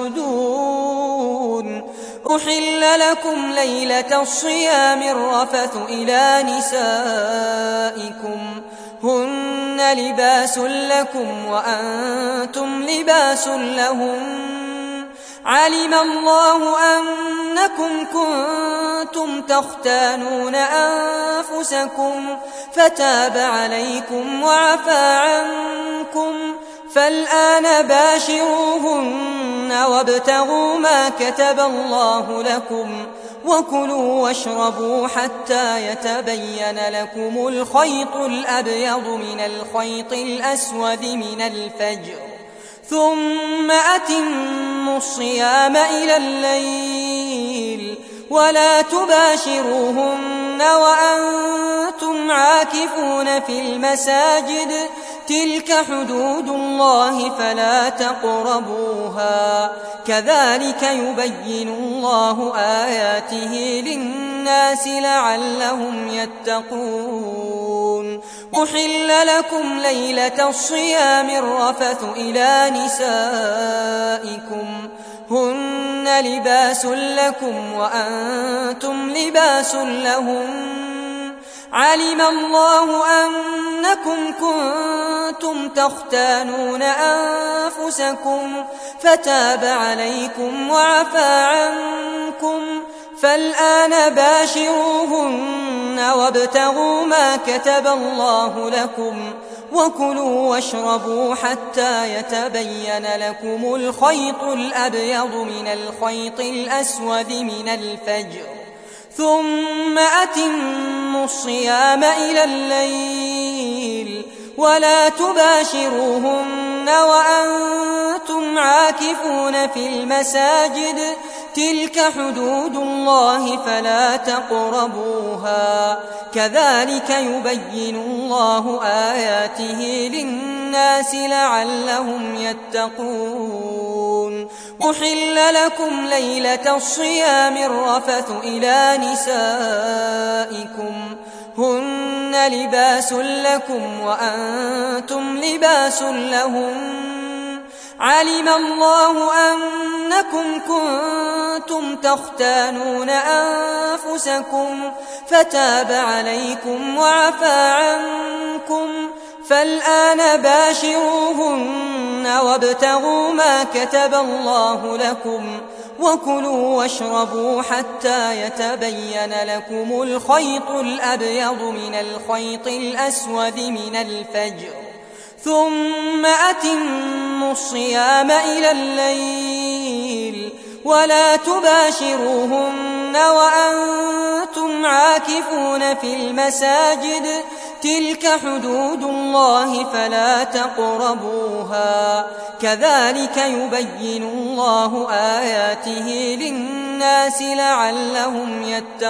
يرشدون أحل لكم ليلة الصيام الرفث إلى نسائكم هن لباس لكم وأنتم لباس لهم علم الله أنكم كنتم تختانون أنفسكم فتاب عليكم وعفى عنكم فالآن باشروهن وابتغوا ما كتب الله لكم وكلوا واشربوا حتى يتبين لكم الخيط الأبيض من الخيط الأسود من الفجر ثم أتموا الصيام إلى الليل ولا تباشروهن وأنتم عاكفون في المساجد تلك حدود الله فلا تقربوها كذلك يبين الله آياته للناس لعلهم يتقون أحل لكم ليلة الصيام الرفث إلى نسائكم هن لباس لكم وأنتم لباس لهم علم الله أنكم كنتم تختانون أنفسكم فتاب عليكم وعفى عنكم فالآن باشروهن وابتغوا ما كتب الله لكم وكلوا واشربوا حتى يتبين لكم الخيط الأبيض من الخيط الأسود من الفجر ثم أتموا الصيام إلى الليل ولا تباشروهن وأنتم عاكفون في المساجد تلك حدود الله فلا تقربوها كذلك يبين الله آياته للناس لعلهم يتقون أحل لكم ليلة الصيام الرفث إلى نسائكم هن لباس لكم وأنتم لباس لهم علم الله أنكم كنتم تختانون أنفسكم فتاب عليكم وعفى عنكم فالآن باشروهن وابتغوا ما كتب الله لكم وكلوا واشربوا حتى يتبين لكم الخيط الأبيض من الخيط الأسود من الفجر ثم أتموا الصيام إلى الليل ولا تباشروهن وأنتم عاكفون في المساجد تلك حدود الله فلا تقربوها كذلك يبين الله آياته للناس للناس لعلهم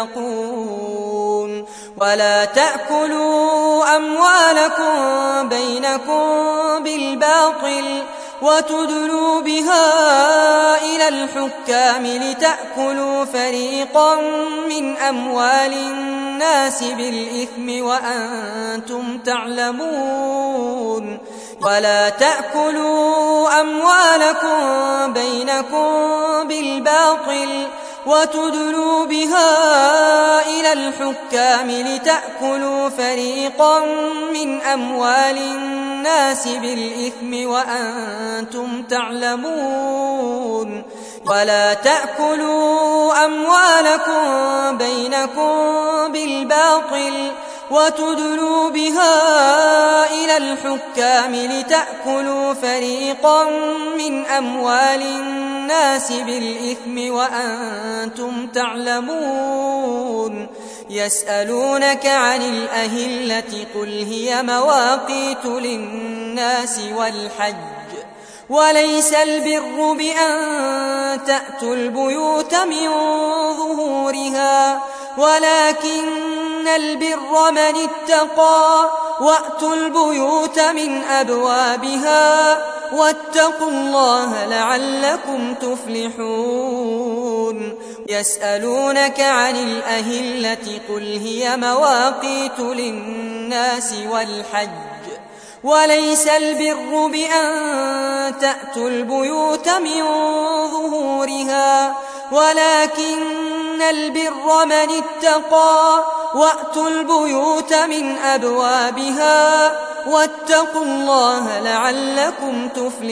يتقون ولا تأكلوا أموالكم بينكم بالباطل وتدلوا بها إلى الحكام لتأكلوا فريقا من أموال الناس بالإثم وأنتم تعلمون ولا تأكلوا أموالكم بينكم بالباطل وتدلوا بها إلى الحكام لتأكلوا فريقا من أموال الناس بالإثم وأنتم تعلمون ولا تأكلوا أموالكم بينكم بالباطل وتدلوا بها إلى الحكام لتأكلوا فريقا من أموال الناس بالإثم وأنتم تعلمون يسألونك عن الأهلة قل هي مواقيت للناس والحج وليس البر بأن تأتوا البيوت من ظهورها ولكن البر من اتقى وأتوا البيوت من أبوابها واتقوا الله لعلكم تفلحون يسألونك عن الأهلة قل هي مواقيت للناس والحج وليس البر بأن تأتوا البيوت من ظهورها ولكن البر من اتقى وأتوا البيوت من أبوابها واتقوا الله لعلكم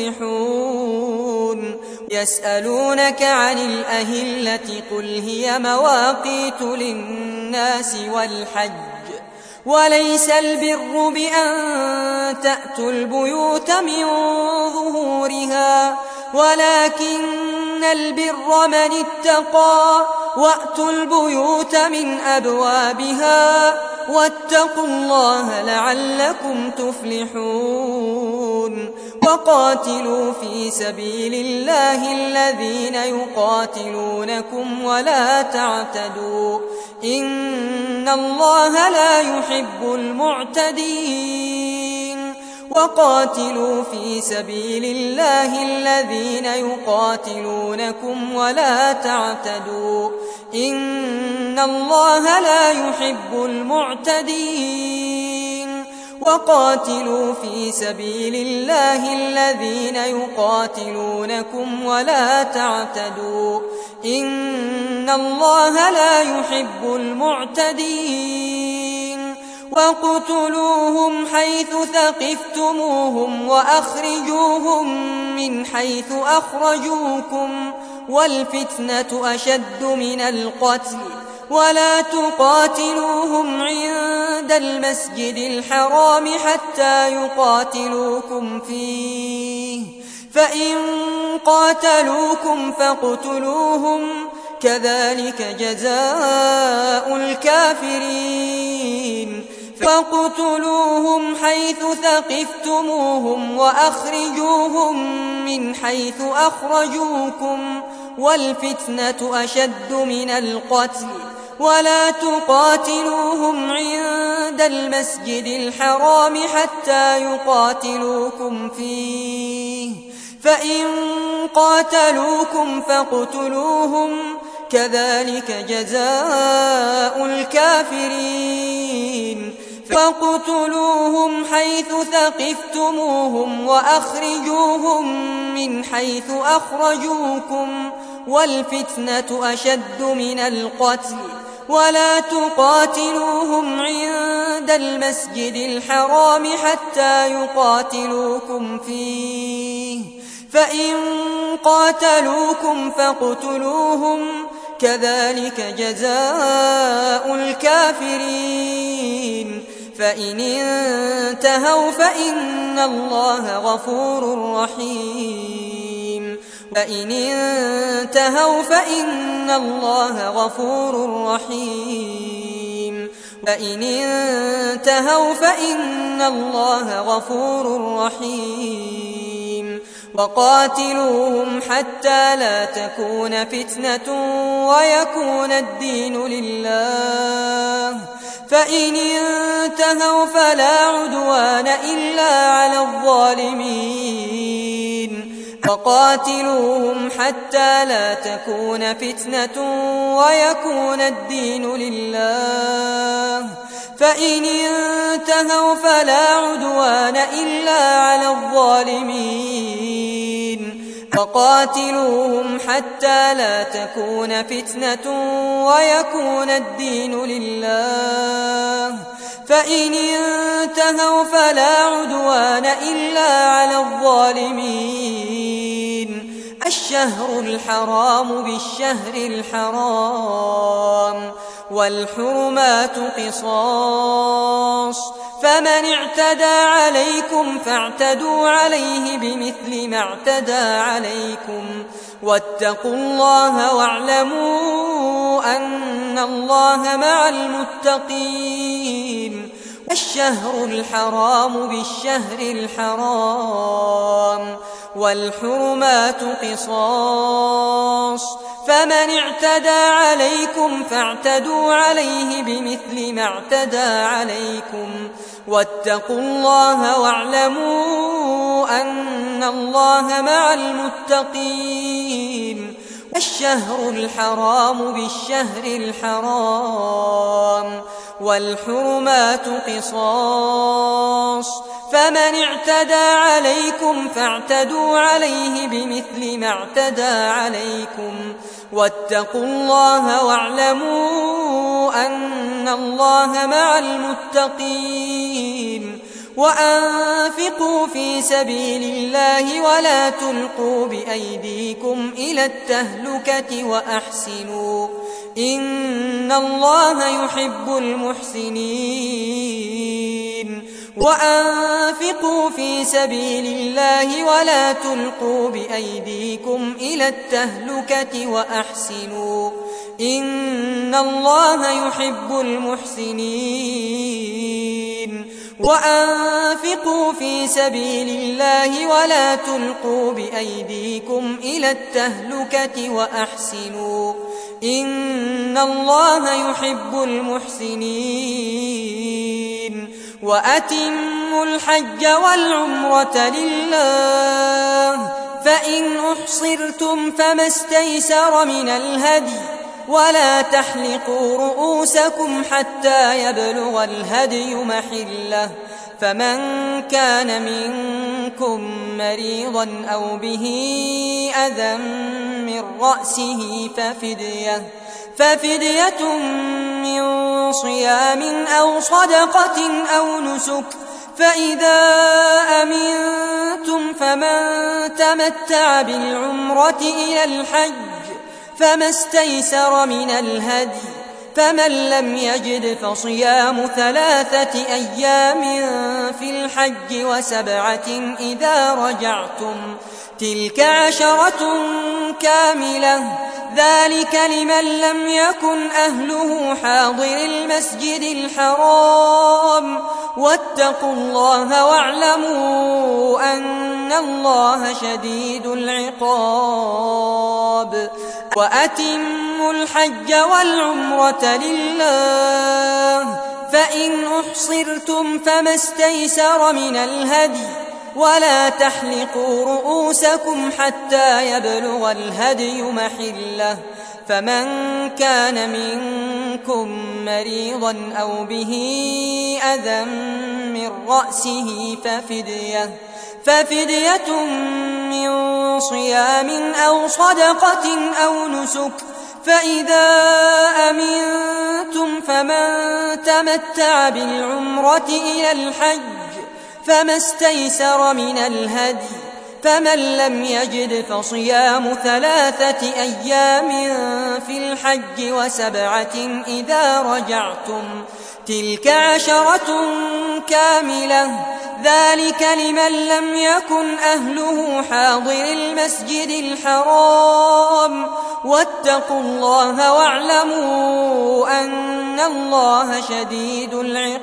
تفلحون يسألونك عن الأهلة قل هي مواقيت للناس والحج وليس البر بأن تأتوا البيوت من ظهورها ولكن البر من اتقى وأتوا البيوت من أبوابها واتقوا الله لعلكم تفلحون وقاتلوا في سبيل الله الذين يقاتلونكم ولا تعتدوا إن الله لا يحب المعتدين وقاتلوا في سبيل الله الذين يقاتلونكم ولا تعتدوا إن الله لا يحب المعتدين وقاتلوا في سبيل الله الذين يقاتلونكم ولا تعتدوا إن الله لا يحب المعتدين وَاقْتُلُوهُمْ حَيْثُ ثَقِفْتُمُوهُمْ وَأَخْرِجُوهُمْ مِنْ حَيْثُ أَخْرَجُوكُمْ وَالْفِتْنَةُ أَشَدُّ مِنَ الْقَتْلِ وَلَا تُقَاتِلُوهُمْ عِندَ الْمَسْجِدِ الْحَرَامِ حَتَّى يُقَاتِلُوكُمْ فِيهِ فَإِنْ قَاتَلُوكُمْ فَاقْتُلُوهُمْ كَذَلِكَ جَزَاءُ الْكَافِرِينَ فَاقْتُلُوهُمْ حَيْثُ ثَقِفْتُمُوهُمْ وَأَخْرِجُوهُمْ مِنْ حَيْثُ أَخْرَجُوكُمْ وَالْفِتْنَةُ أَشَدُّ مِنَ الْقَتْلِ وَلَا تُقَاتِلُوهُمْ عِندَ الْمَسْجِدِ الْحَرَامِ حَتَّى يُقَاتِلُوكُمْ فِيهِ فَإِنْ قَاتَلُوكُمْ فَاقْتُلُوهُمْ كَذَلِكَ جَزَاءُ الْكَافِرِينَ فَاقْتُلُوهُمْ حَيْثُ ثَقِفْتُمُوهُمْ وَأَخْرِجُوهُمْ مِنْ حَيْثُ أَخْرَجُوكُمْ وَالْفِتْنَةُ أَشَدُّ مِنَ الْقَتْلِ وَلَا تُقَاتِلُوهُمْ عِندَ الْمَسْجِدِ الْحَرَامِ حَتَّى يُقَاتِلُوكُمْ فِيهِ فَإِنْ قَاتَلُوكُمْ فَاقْتُلُوهُمْ كَذَلِكَ جَزَاءُ الْكَافِرِينَ فَإِنِ انتهوا فَإِنَّ اللَّهَ غَفُورٌ رَحِيمٌ فَإِنِ انتهوا فَإِنَّ اللَّهَ غَفُورٌ رَحِيمٌ فَإِنِ انتهوا فَإِنَّ اللَّهَ غَفُورٌ رَحِيمٌ وقاتلوهم حتى لا تكون فتنة ويكون الدين لله، فإن انتهوا فلا عدوان إلا على الظالمين. وقاتلوهم حتى لا تكون فتنة ويكون الدين لله، فإن انتهوا فلا عدوان إلا على الظالمين. وقاتلوهم حتى لا تكون فتنة ويكون الدين لله، فإن انتهوا فلا عدوان إلا على الظالمين. الشهر الحرام بالشهر الحرام والحرمات قصاص، فمن اعتدى عليكم فاعتدوا عليه بمثل ما اعتدى عليكم، واتقوا الله واعلموا أن الله مع المتقين. الشهر الحرام بالشهر الحرام والحرمات قصاص، فمن اعتدى عليكم فاعتدوا عليه بمثل ما اعتدى عليكم، واتقوا الله واعلموا أن الله مع المتقين. الشهر الحرام بالشهر الحرام والحرمات قصاص، فمن اعتدى عليكم فاعتدوا عليه بمثل ما اعتدى عليكم، واتقوا الله واعلموا أن الله مع المتقين. وأنفقوا في سبيل الله ولا تلقوا بأيديكم إلى التهلكة وأحسنوا إن الله يحب المحسنين. وأنفقوا في سبيل الله ولا تلقوا بأيديكم إلى التهلكة وأحسنوا إن الله يحب المحسنين. وأنفقوا في سبيل الله ولا تلقوا بأيديكم إلى التهلكة وأحسنوا إن الله يحب المحسنين. وأتموا الحج والعمرة لله، فإن أحصرتم فما استيسر من الهدي، ولا تحلقوا رؤوسكم حتى يبلغ الهدي محله، فمن كان منكم مريضا أو به أذى من رأسه ففدية من صيام أو صدقة أو نسك، فإذا أمنتم فمن تمتع بالعمرة إلى الحج فما استيسر من الهدي، فمن لم يجد فصيام 3 أيام في الحج و7 إذا رجعتم، تلك 10 كاملة، ذلك لمن لم يكن أهله حاضر المسجد الحرام. واتقوا الله واعلموا أن الله شديد العقاب. وأتموا الحج والعمرة لله، فإن أحصرتم فما استيسر من الهدي، ولا تحلقوا رؤوسكم حتى يبلغ الهدي محله، فمن كان منكم مريضا أو به أذى من رأسه ففدية من صيام أو صدقة أو نسك، فإذا أمنتم فمن تمتع بالعمرة إلى الحج فما استيسر من الهدي، فمن لم يجد فصيام 3 أيام في الحج و7 إذا رجعتم، تلك 10 كاملة، ذلك لمن لم يكن أهله حاضر المسجد الحرام واتقوا الله واعلموا أن الله شديد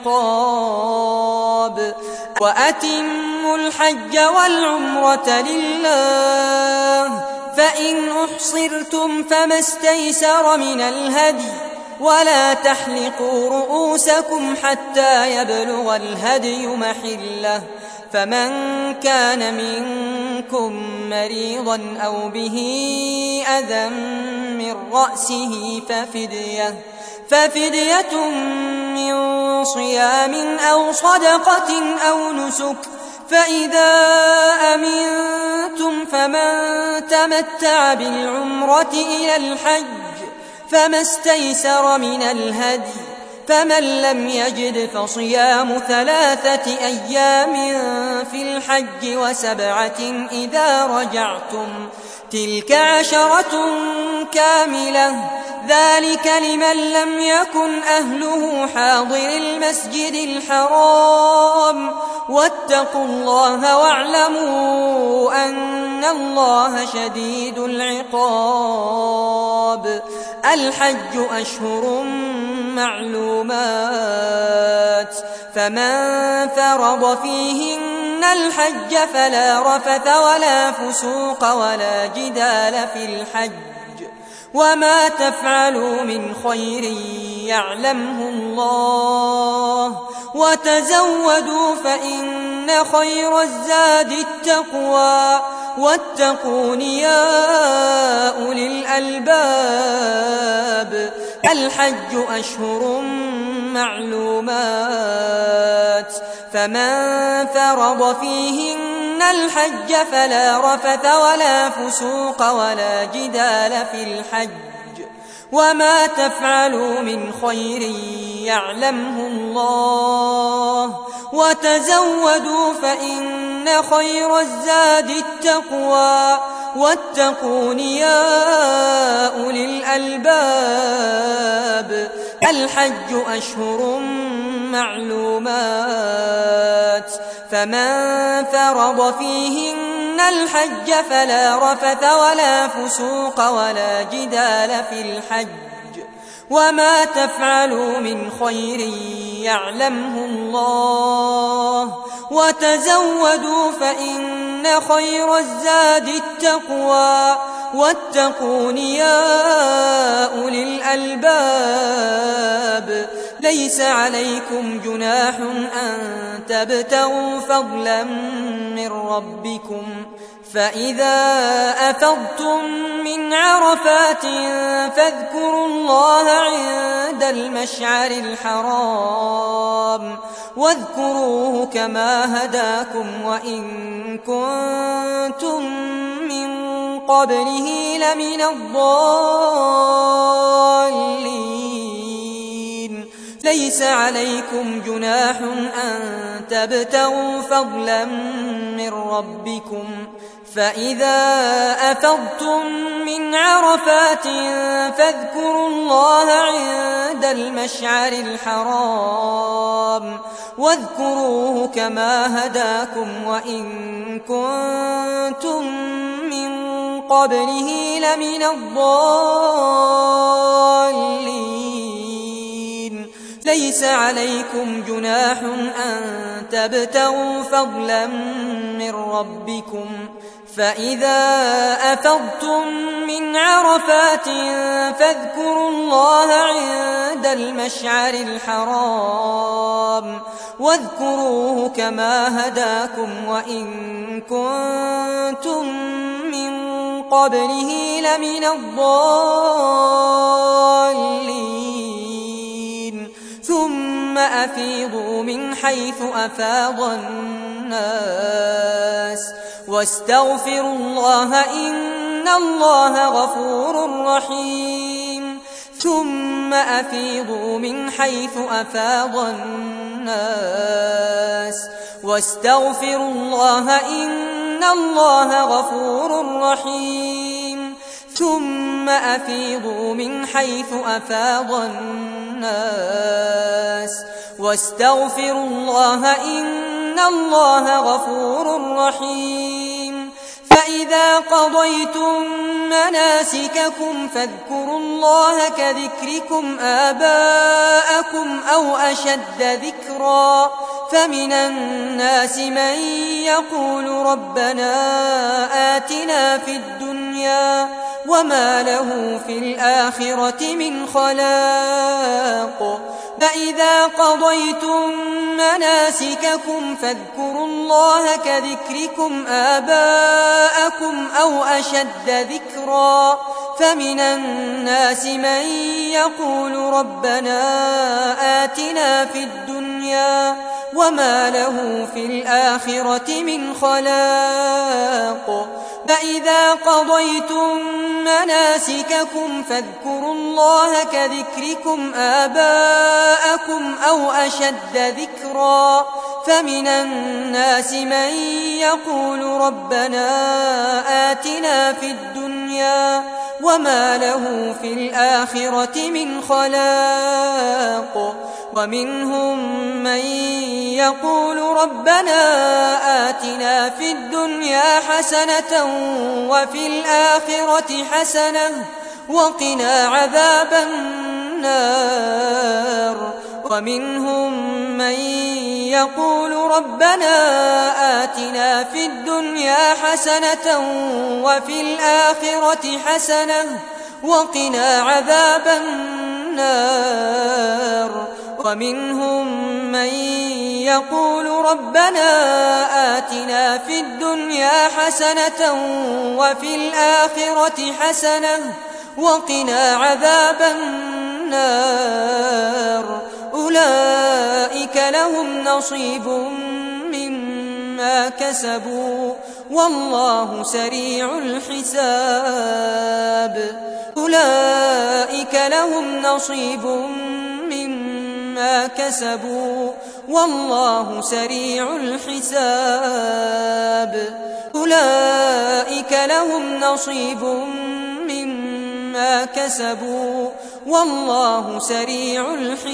العقاب وأتموا الحج والعمرة لله فإن أحصرتم فما استيسر من الهدي ولا تحلقوا رؤوسكم حتى يبلغ الهدي محله فمن كان منكم مريضا أو به أذى من رأسه ففدية من صيام أو صدقة أو نسك فإذا أمنتم فمن تمتع بالعمرة إلى الحج فما استيسر من الهدي فمن لم يجد فصيام 3 أيام في الحج و7 إذا رجعتم تلك 10 كاملة ذلك لمن لم يكن أهله حاضر المسجد الحرام واتقوا الله واعلموا أن الله شديد العقاب الحج أشهر معلومات فمن فرض فيهن الحج فلا رفث ولا فسوق ولا جدال في الحج وما تفعلوا من خير يعلمه الله وتزودوا فإن خير الزاد التقوى واتقون يا أولي الألباب الحج أشهر معلومات فمن فرض فيهن الحج فلا رفث ولا فسوق ولا جدال في الحج وما تفعلوا من خير يعلمه الله وتزودوا فإن خير الزاد التقوى واتقون يا أولي الألباب الحج أشهر معلومات فمن فرض فيهن الحج فلا رفث ولا فسوق ولا جدال في الحج وما تفعلوا من خير يعلمه الله وتزودوا فإن خير الزاد التقوى واتقون يا أولي الألباب ليس عليكم جناح أن تبتغوا فضلا من ربكم فإذا أفضتم من عرفات فاذكروا الله عند المشعر الحرام واذكروه كما هداكم وإن كنتم من قبله لمن الضالين ليس عليكم جناح أن تبتغوا فضلا من ربكم فإذا أفضتم من عرفات فاذكروا الله عند المشعر الحرام واذكروه كما هداكم وإن كنتم من قبله لمن الضالين ليس عليكم جناح أن تبتغوا فضلا من ربكم فإذا أفضتم من عرفات فاذكروا الله عند المشعر الحرام واذكروه كما هداكم وإن كنتم من قبله لمن الضالين ثم أفيضوا من حيث أفاض الناس واستغفروا الله إن الله غفور رحيم ثم أفيضوا من حيث أفاض الناس واستغفروا الله إن الله غفور رحيم ثم أفيضوا من حيث أفاض الناس واستغفروا الله إن إن الله غفور رحيم فإذا قضيتم مناسككم فاذكروا الله كذكركم آباءكم أو أشد ذكرا فمن الناس من يقول ربنا آتنا في الدنيا وما له في الآخرة من خلاق فإذا قضيتم مناسككم فاذكروا الله كذكركم آباءكم أو أشد ذكرا فمن الناس من يقول ربنا آتنا في الدنيا وما له في الآخرة من خلاق فإذا قضيتم مناسككم فاذكروا الله كذكركم آباءكم أو أشد ذكرا فمن الناس من يقول ربنا آتنا في الدنيا وما له في الآخرة من خلاق ومنهم من يقول ربنا آتنا في الدنيا حسنة وفي الآخرة حسنة وقنا عذاب النار ومنهم من يقول ربنا آتنا في الدنيا حسنة وفي الآخرة حسنة وقنا عذاب النار ومنهم من يقول ربنا آتنا في الدنيا حسنة وفي الآخرة حسنة وقنا عذاب النار أولئك لهم نصيب مما كسبوا والله سريع الحساب أولئك لهم نصيب مما كسبوا والله سريع الحساب أولئك لهم نصيب مما كسبوا والله سريع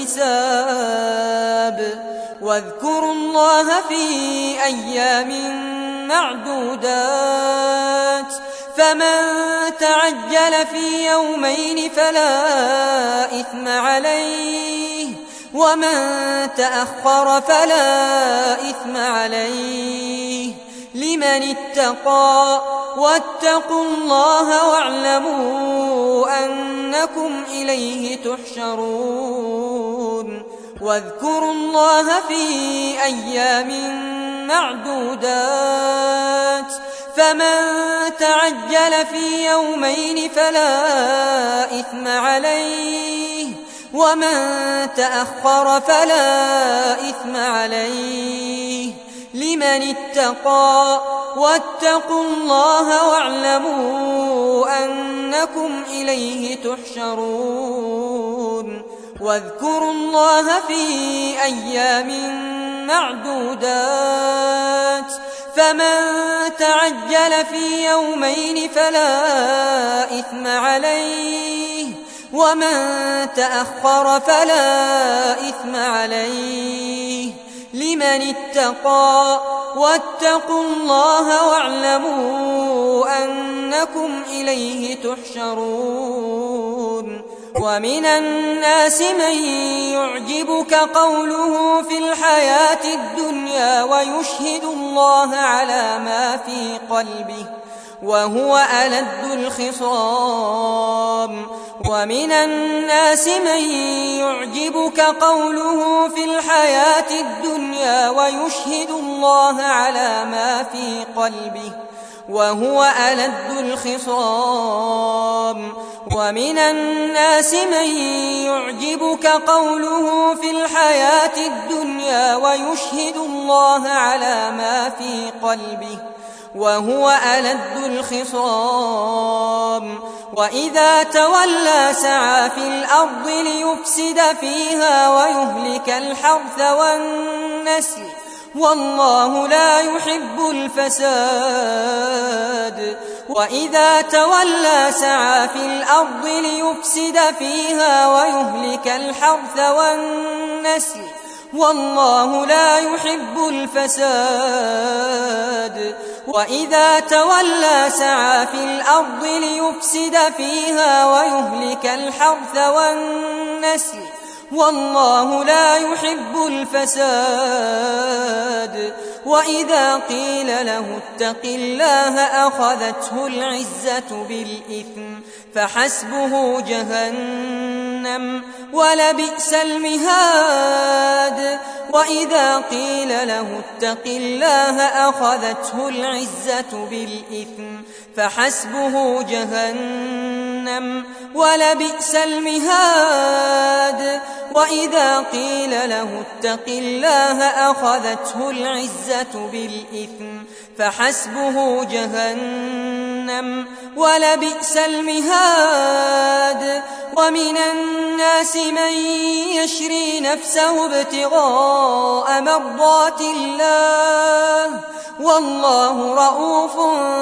الحساب واذكروا الله في أيام معدودات فمن تعجل في يومين فلا إثم عليه ومن تأخر فلا إثم عليه لمن اتقى واتقوا الله واعلموا أنكم إليه تحشرون واذكروا الله في أيام معدودات فمن تعجل في يومين فلا إثم عليه ومن تأخر فلا إثم عليه لمن اتقى واتقوا الله واعلموا أنكم إليه تحشرون واذكروا الله في أيام معدودات فمن تعجل في يومين فلا إثم عليه ومن تأخر فلا إثم عليه لمن اتقى واتقوا الله واعلموا أنكم إليه تحشرون ومن الناس من يعجبك قوله في الحياة الدنيا ويشهد الله على ما في قلبه وهو ألد الخصام ومن الناس من يعجبك قوله في الحياة الدنيا ويشهد الله على ما في قلبه وهو ألد الخصام ومن الناس من يعجبك قوله في الحياة الدنيا ويشهد الله على ما في قلبه وهو ألد الخصام وإذا تولى سعى في الأرض ليفسد فيها ويهلك الحرث والنسل والله لا يحب الفساد وإذا تولى سعى في الأرض ليفسد فيها ويهلك الحرث والنسل والله لا يحب الفساد وإذا تولى سعى في الأرض ليفسد فيها ويهلك الحرث والنسل والله لا يحب الفساد وإذا قيل له اتق الله أخذته العزة بالإثم فحسبه جهنم ولبئس المهاد وإذا قيل له اتق الله أخذته العزة بالإثم فحسبه جهنم ولبئس المهاد وإذا قيل له اتق الله أخذته العزة بالإثم فحسبه جهنم ولبئس المهاد ومن الناس من يشري نفسه ابتغاء مرضات الله والله رؤوف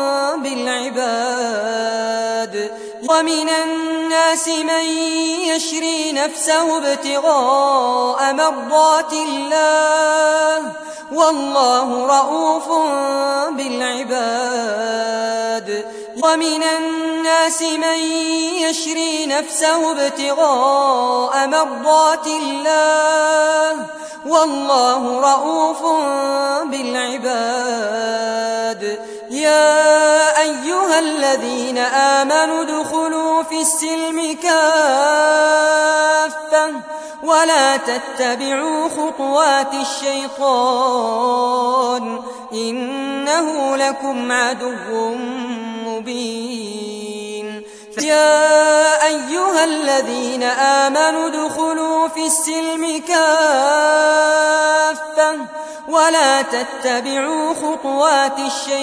بالعباد ومن الناس من يشري نفسه ابتغاء مرضات الله والله رؤوف بالعباد ومن الناس من يشري نفسه ابتغاء مرضات الله والله رؤوف بالعباد يا أيها الذين آمنوا ادخلوا في السلم كافة ولا تتبعوا خطوات الشيطان إنه لكم عدو مبين يا أيها الذين آمنوا ادخلوا في السلم كافة ولا تتبعوا خطوات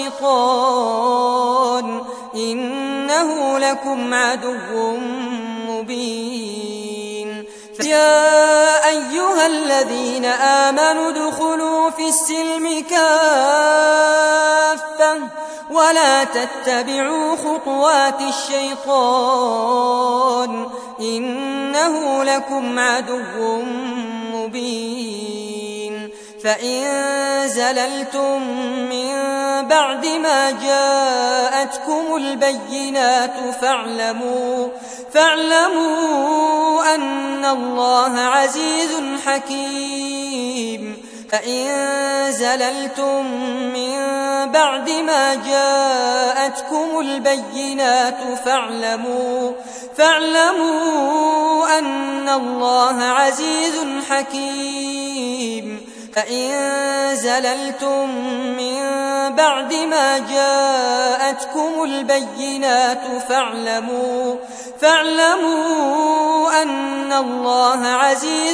الشيطان إنه لكم عدو مبين يا أيها الذين آمنوا ادخلوا في السلم كافة ولا تتبعوا خطوات الشيطان إنه لكم عدو مبين فإن زللتم من بعد ما جاءتكم البينات فاعلموا أن الله عزيز حكيم فإن زللتم من بعد ما جاءتكم البينات فاعلموا أن الله عزيز حكيم فإن زللتم من بعد ما جاءتكم البينات فاعلموا أن الله عزيز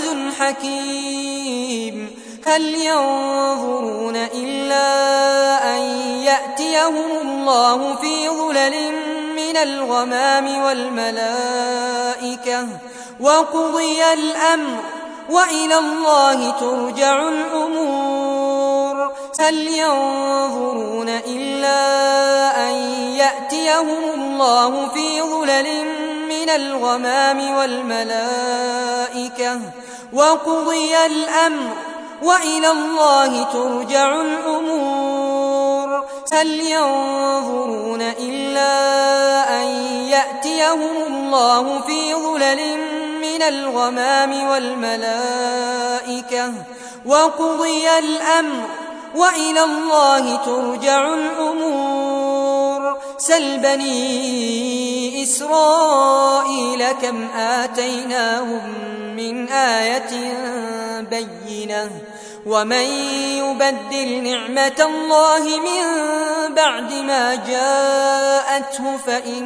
حكيم هل ينظرون إلا أن يأتيهم الله في ظلل من الغمام والملائكة وقضي الأمر وإلى الله ترجع الأمور هل ينظرون إلا أن يأتيهم الله في ظلل من الغمام والملائكة وقضي الأمر وإلى الله ترجع الأمور هل ينظرون إلا أن يأتيهم الله في ظلل من الغمام والملائكة وقضي الأمر وإلى الله ترجع الأمور سل بني إسرائيل كم آتيناهم من آية بينة ومن يبدل نعمة الله من بعد ما جاءته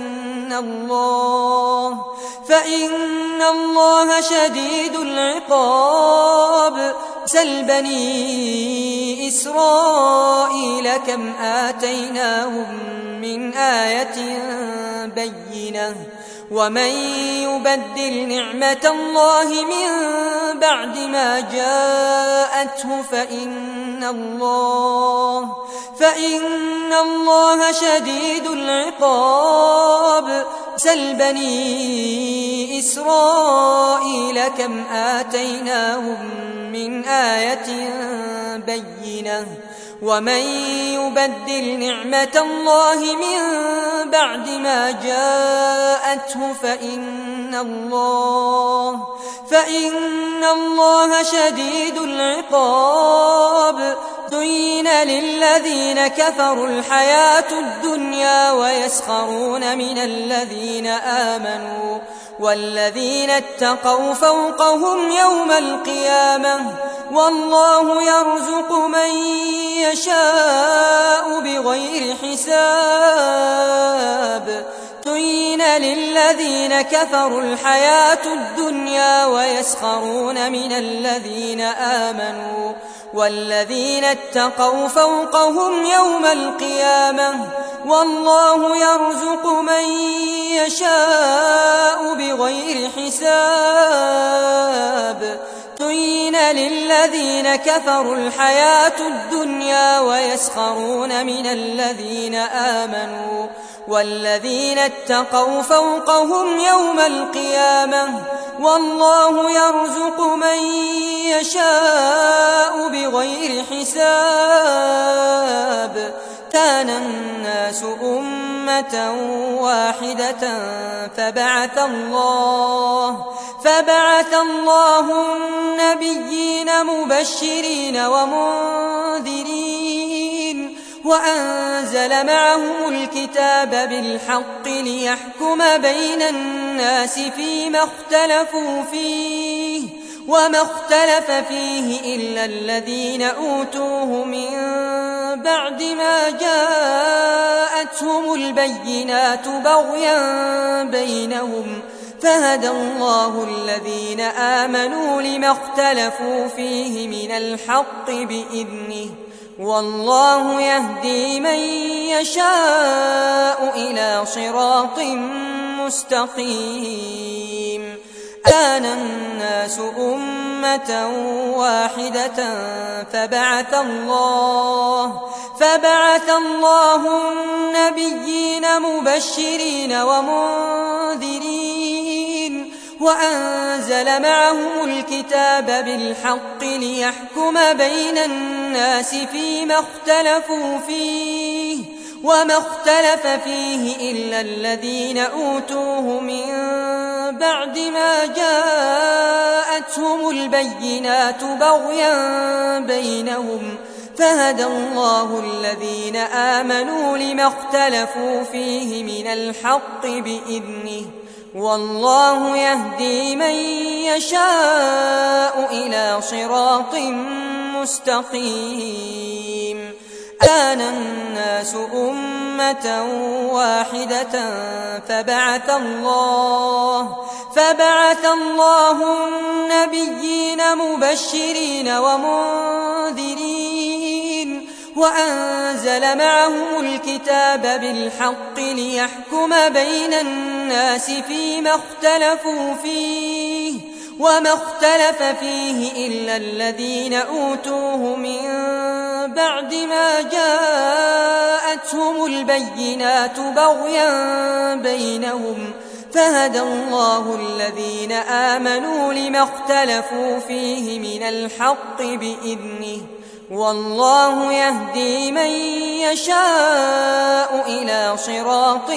فإن الله شديد العقاب سل بني إسرائيل كم آتيناهم من آية بينة ومن يبدل نعمة الله من بعد ما جاءته فإن الله شديد العقاب سل بني إسرائيل كم آتيناهم من آية بينة ومن يبدل نعمة الله من بعد ما جاءته فإن الله شديد العقاب. زين للذين كفروا الحياة الدنيا ويسخرون من الذين آمنوا والذين اتقوا فوقهم يوم القيامة والله يرزق من يشاء بغير حساب. زين للذين كفروا الحياة الدنيا ويسخرون من الذين آمنوا والذين اتقوا فوقهم يوم القيامة والله يرزق من يشاء بغير حساب. زين للذين كفروا الحياة الدنيا ويسخرون من الذين آمنوا والذين اتقوا فوقهم يوم القيامة والله يرزق من يشاء بغير حساب. كان الناس أمة واحدة فبعث الله النبيين مبشرين ومنذرين وأنزل معهم الكتاب بالحق ليحكم بين الناس فيما اختلفوا فيه وما اختلف فيه إلا الذين أوتوه من بعد ما جاءتهم البينات بغيا بينهم فهدى الله الذين آمنوا لما اختلفوا فيه من الحق بإذنه والله يهدي من يشاء إلى صراط مستقيم. كان الناس أمة واحدة فبعث الله النبيين مبشرين ومنذرين وأنزل معهم الكتاب بالحق ليحكم بين الناس فيما اختلفوا فيه وما اختلف فيه إلا الذين أوتوه من بعد ما جاءتهم البينات بغيا بينهم فهدى الله الذين آمنوا لما اختلفوا فيه من الحق بإذنه والله يهدي من يشاء إلى صراط مستقيم. كان الناس أمة واحدة فبعث الله النبيين مبشرين ومنذرين وأنزل معهم الكتاب بالحق ليحكم بين الناس فيما اختلفوا فيه وما اختلف فيه إلا الذين أوتوه من بعد ما جاءتهم البينات بغيا بينهم فهدى الله الذين آمنوا لما اختلفوا فيه من الحق بإذنه والله يهدي من يشاء إلى صراط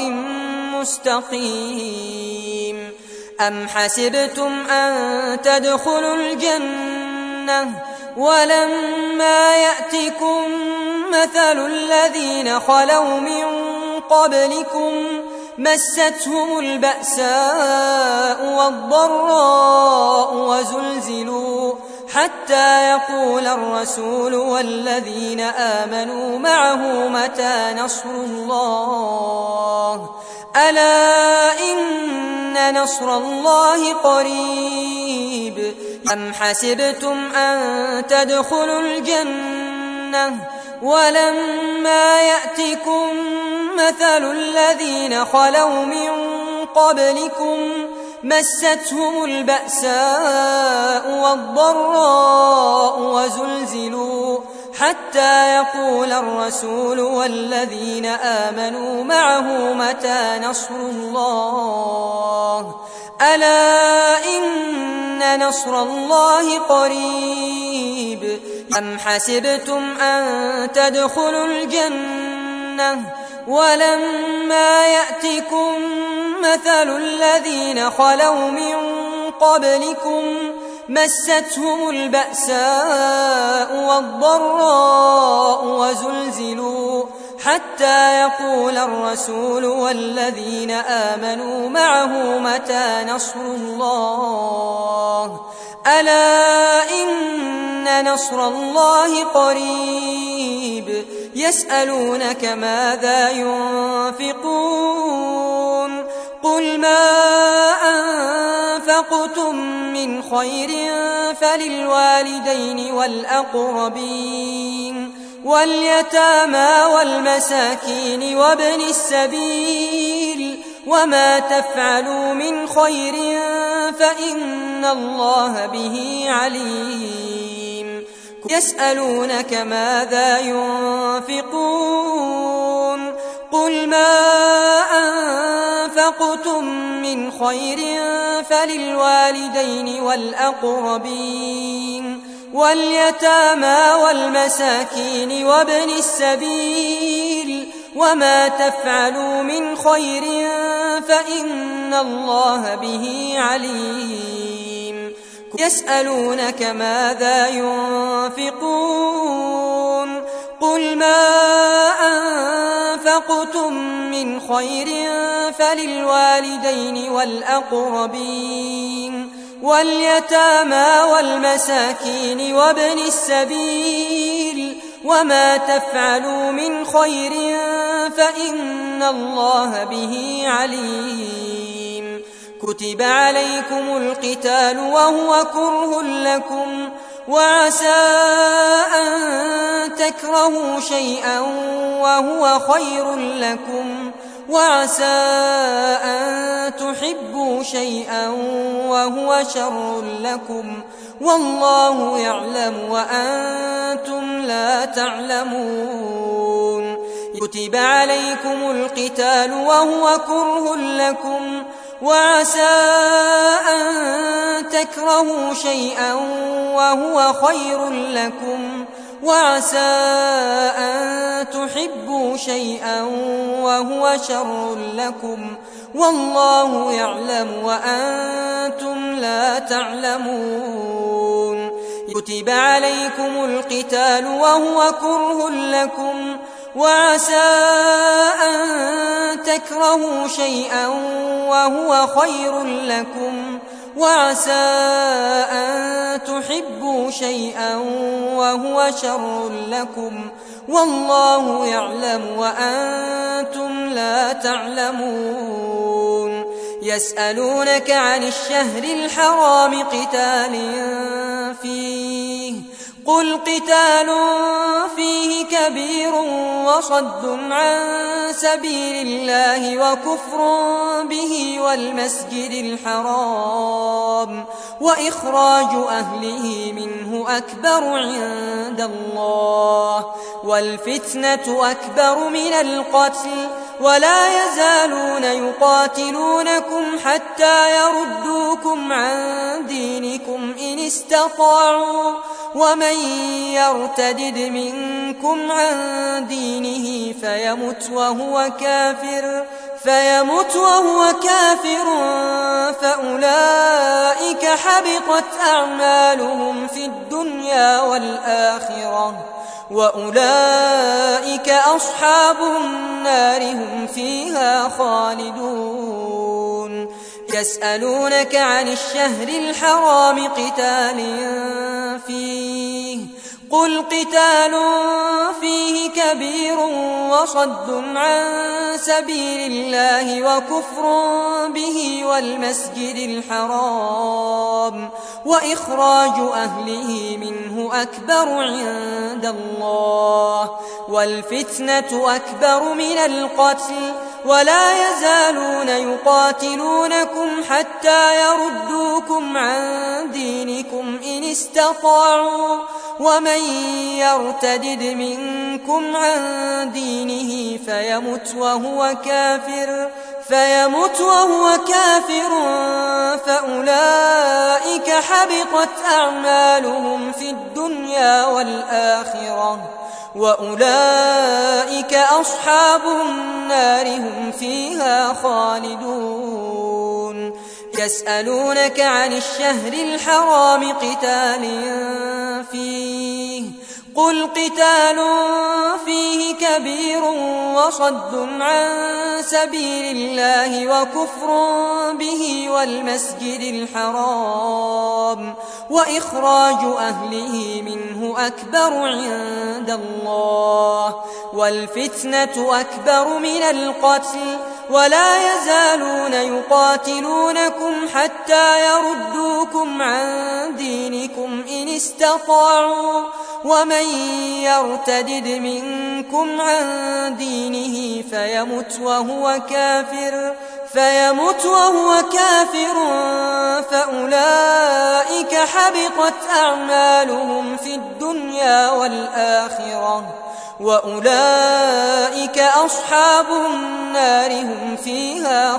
مستقيم. أم حسبتم أن تدخلوا الجنة ولما يأتكم مثل الذين خلوا من قبلكم مستهم البأساء والضراء وزلزلوا حتى يقول الرسول والذين آمنوا معه متى نصر الله ألا إن نصر الله قريب. أم حسبتم أن تدخلوا الجنة ولما يأتكم مثل الذين خلوا من قبلكم مستهم البأساء والضراء وزلزلوا حتى يقول الرسول والذين آمنوا معه متى نصر الله ألا إن نصر الله قريب. أم حسبتم أن تدخلوا الجنة ولما يأتكم مثل الذين خلوا من قبلكم مستهم البأساء والضراء وزلزلوا حتى يقول الرسول والذين آمنوا معه متى نصر الله ألا إن نصر الله قريب يسألونك ماذا ينفقون قل ما أنفقتم من خير فللوالدين والأقربين واليتامى والمساكين وابن السبيل وما تفعلوا من خير فإن الله به عليم يسألونك ماذا ينفقون قل ما أنفقتم من خير فللوالدين والأقربين واليتامى والمساكين وابن السبيل وما تفعلوا من خير فإن الله به عليم يسألونك ماذا ينفقون قل ما أنفقتم من خير فللوالدين والأقربين واليتامى والمساكين وابن السبيل وما تفعلوا من خير فإن الله به عليم كتب عليكم القتال وهو كره لكم وعسى أن تكرهوا شيئا وهو خير لكم وعسى أن تحبوا شيئا وهو شر لكم والله يعلم وأنتم لا تعلمون كتب عليكم القتال وهو كره لكم وعسى أن تكرهوا شيئا وهو خير لكم وعسى أن تحبوا شيئا وهو شر لكم والله يعلم وأنتم لا تعلمون كتب عليكم القتال وهو كره لكم وعسى أن تكرهوا شيئا وهو خير لكم وعسى أن تحبوا شيئا وهو شر لكم والله يعلم وأنتم لا تعلمون يسألونك عن الشهر الحرام قتال فيه قل قتال فيه كبير وصد عن سبيل الله وكفر به والمسجد الحرام وإخراج أهله منه أكبر عند الله والفتنة أكبر من القتل ولا يزالون يقاتلونكم حتى يردوكم عن دينكم إن استطاعوا ومن يرتدد منكم عن دينه فيمت وهو كافر فأولئك حبطت أعمالهم في الدنيا والآخرة وأولئك أصحاب النار هم فيها خالدون يسألونك عن الشهر الحرام قتال فيه قل قتال فيه كبير وصد عن سبيل الله وكفر به والمسجد الحرام وإخراج أهله منه أكبر عند الله والفتنة أكبر من القتل ولا يزالون يقاتلونكم حتى يردوكم عن دينكم إن استطاعوا ومن يرتدد منكم عن دينه فيمت وهو كافر فأولئك حبطت أعمالهم في الدنيا الدنيا والآخرة وأولئك أصحاب النار هم فيها خالدون يسألونك عن الشهر الحرام قتال فيه قل قتال فيه كبير وصد عن سبيل الله وكفر به والمسجد الحرام وإخراج أهله منه أكبر عند الله والفتنة أكبر من القتل ولا يزالون يقاتلونكم حتى يردوكم عن دينكم إن استطاعوا ومن يرتدد منكم عن دينه فيمت وهو كافر فأولئك حبطت أعمالهم في الدنيا والآخرة وأولئك أصحاب النار هم فيها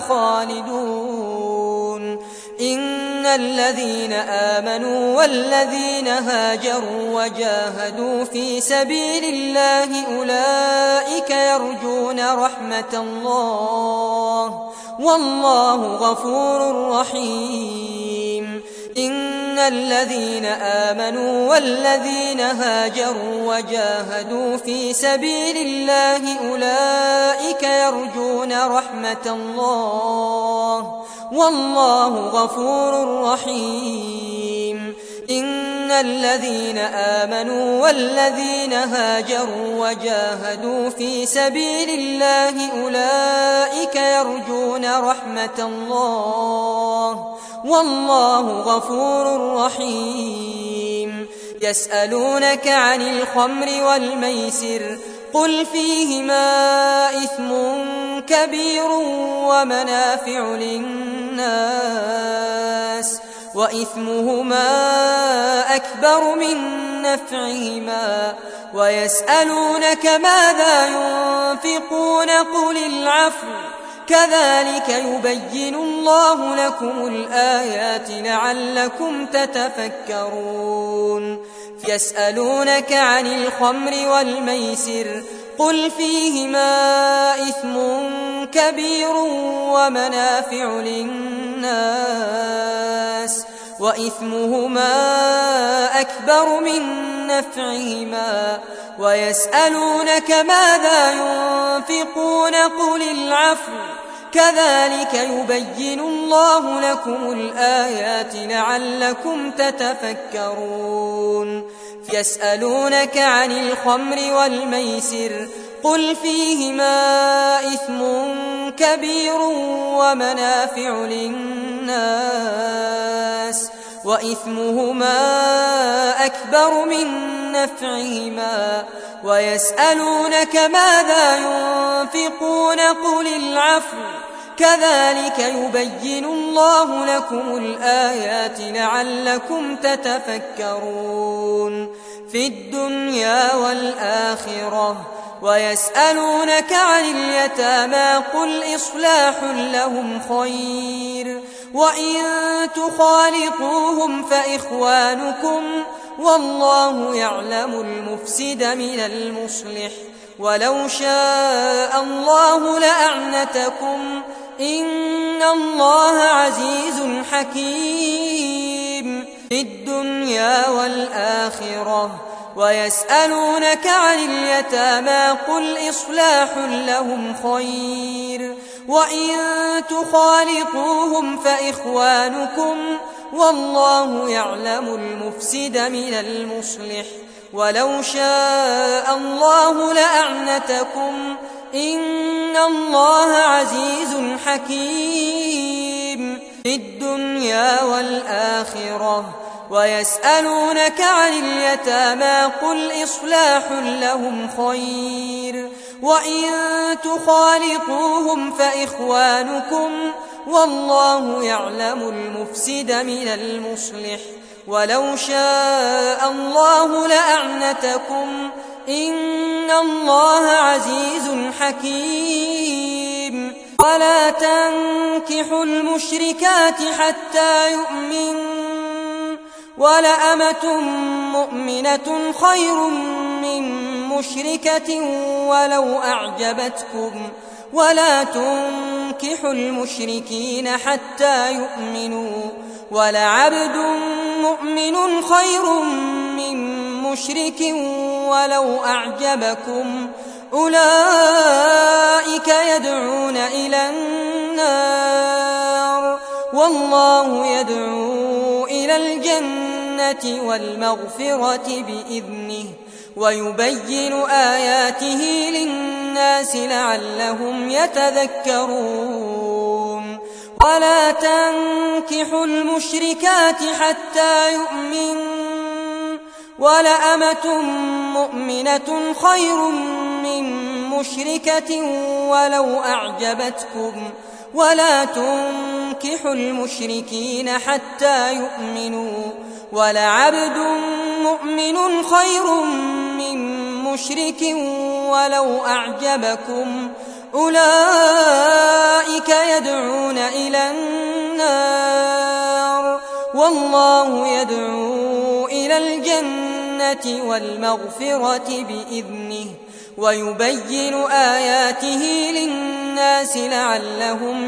خالدون إن الذين آمنوا والذين هاجروا وجاهدوا في سبيل الله أولئك يرجون رحمة الله والله غفور رحيم إن الذين آمنوا والذين هاجروا وجاهدوا في سبيل الله أولئك يرجون رحمة الله والله غفور رحيم إن الذين آمنوا والذين هاجروا وجاهدوا في سبيل الله أولئك يرجون رحمة الله والله غفور رحيم يسألونك عن الخمر والميسر قل فيهما إثم كبير ومنافع للناس وإثمهما أكبر من نفعهما ويسألونك ماذا ينفقون قل العفو كذلك يبين الله لكم الآيات لعلكم تتفكرون يسألونك عن الخمر والميسر قل فيهما إثم كبير ومنافع للناس وإثمهما أكبر من نفعهما ويسألونك ماذا ينفقون قل العفو كذلك يبين الله لكم الآيات لعلكم تتفكرون يسألونك عن الخمر والميسر قل فيهما إثم كبير ومنافع للناس وإثمهما أكبر من نفعهما ويسألونك ماذا ينفقون قل العفو كذلك يبين الله لكم الآيات لعلكم تتفكرون في الدنيا والآخرة ويسألونك عن اليتامى قل إصلاح لهم خير وإن تخالطوهم فإخوانكم والله يعلم المفسد من المصلح ولو شاء الله لأعنتكم إن الله عزيز حكيم في الدنيا والآخرة ويسألونك عن اليتامى قل إصلاح لهم خير وإن تخالطوهم فإخوانكم والله يعلم المفسد من المصلح ولو شاء الله لأعنتكم إن الله عزيز حكيم في الدنيا والآخرة ويسألونك عن اليتامى قل إصلاح لهم خير وإن تخالطوهم فإخوانكم والله يعلم المفسد من المصلح ولو شاء الله لأعنتكم إن الله عزيز حكيم ولا تنكحوا المشركات حتى يؤمنوا ولأمة مؤمنة خير من مشركة ولو أعجبتكم ولا تنكحوا المشركين حتى يؤمنوا ولعبد مؤمن خير من مشرك ولو أعجبكم أولئك يدعون إلى النار والله يدعو إلى الجنة والمغفرة بإذنه ويبين آياته للناس لعلهم يتذكرون ولا تنكحوا المشركات حتى يؤمنوا ولأمة مؤمنة خير من مشركة ولو أعجبتكم ولا تنكحوا المشركين حتى يؤمنوا ولعبد مؤمن خير من مشرك ولو أعجبكم أولئك يدعون إلى النار والله يدعو إلى الجنة والمغفرة بإذنه ويبين آياته للناس لعلهم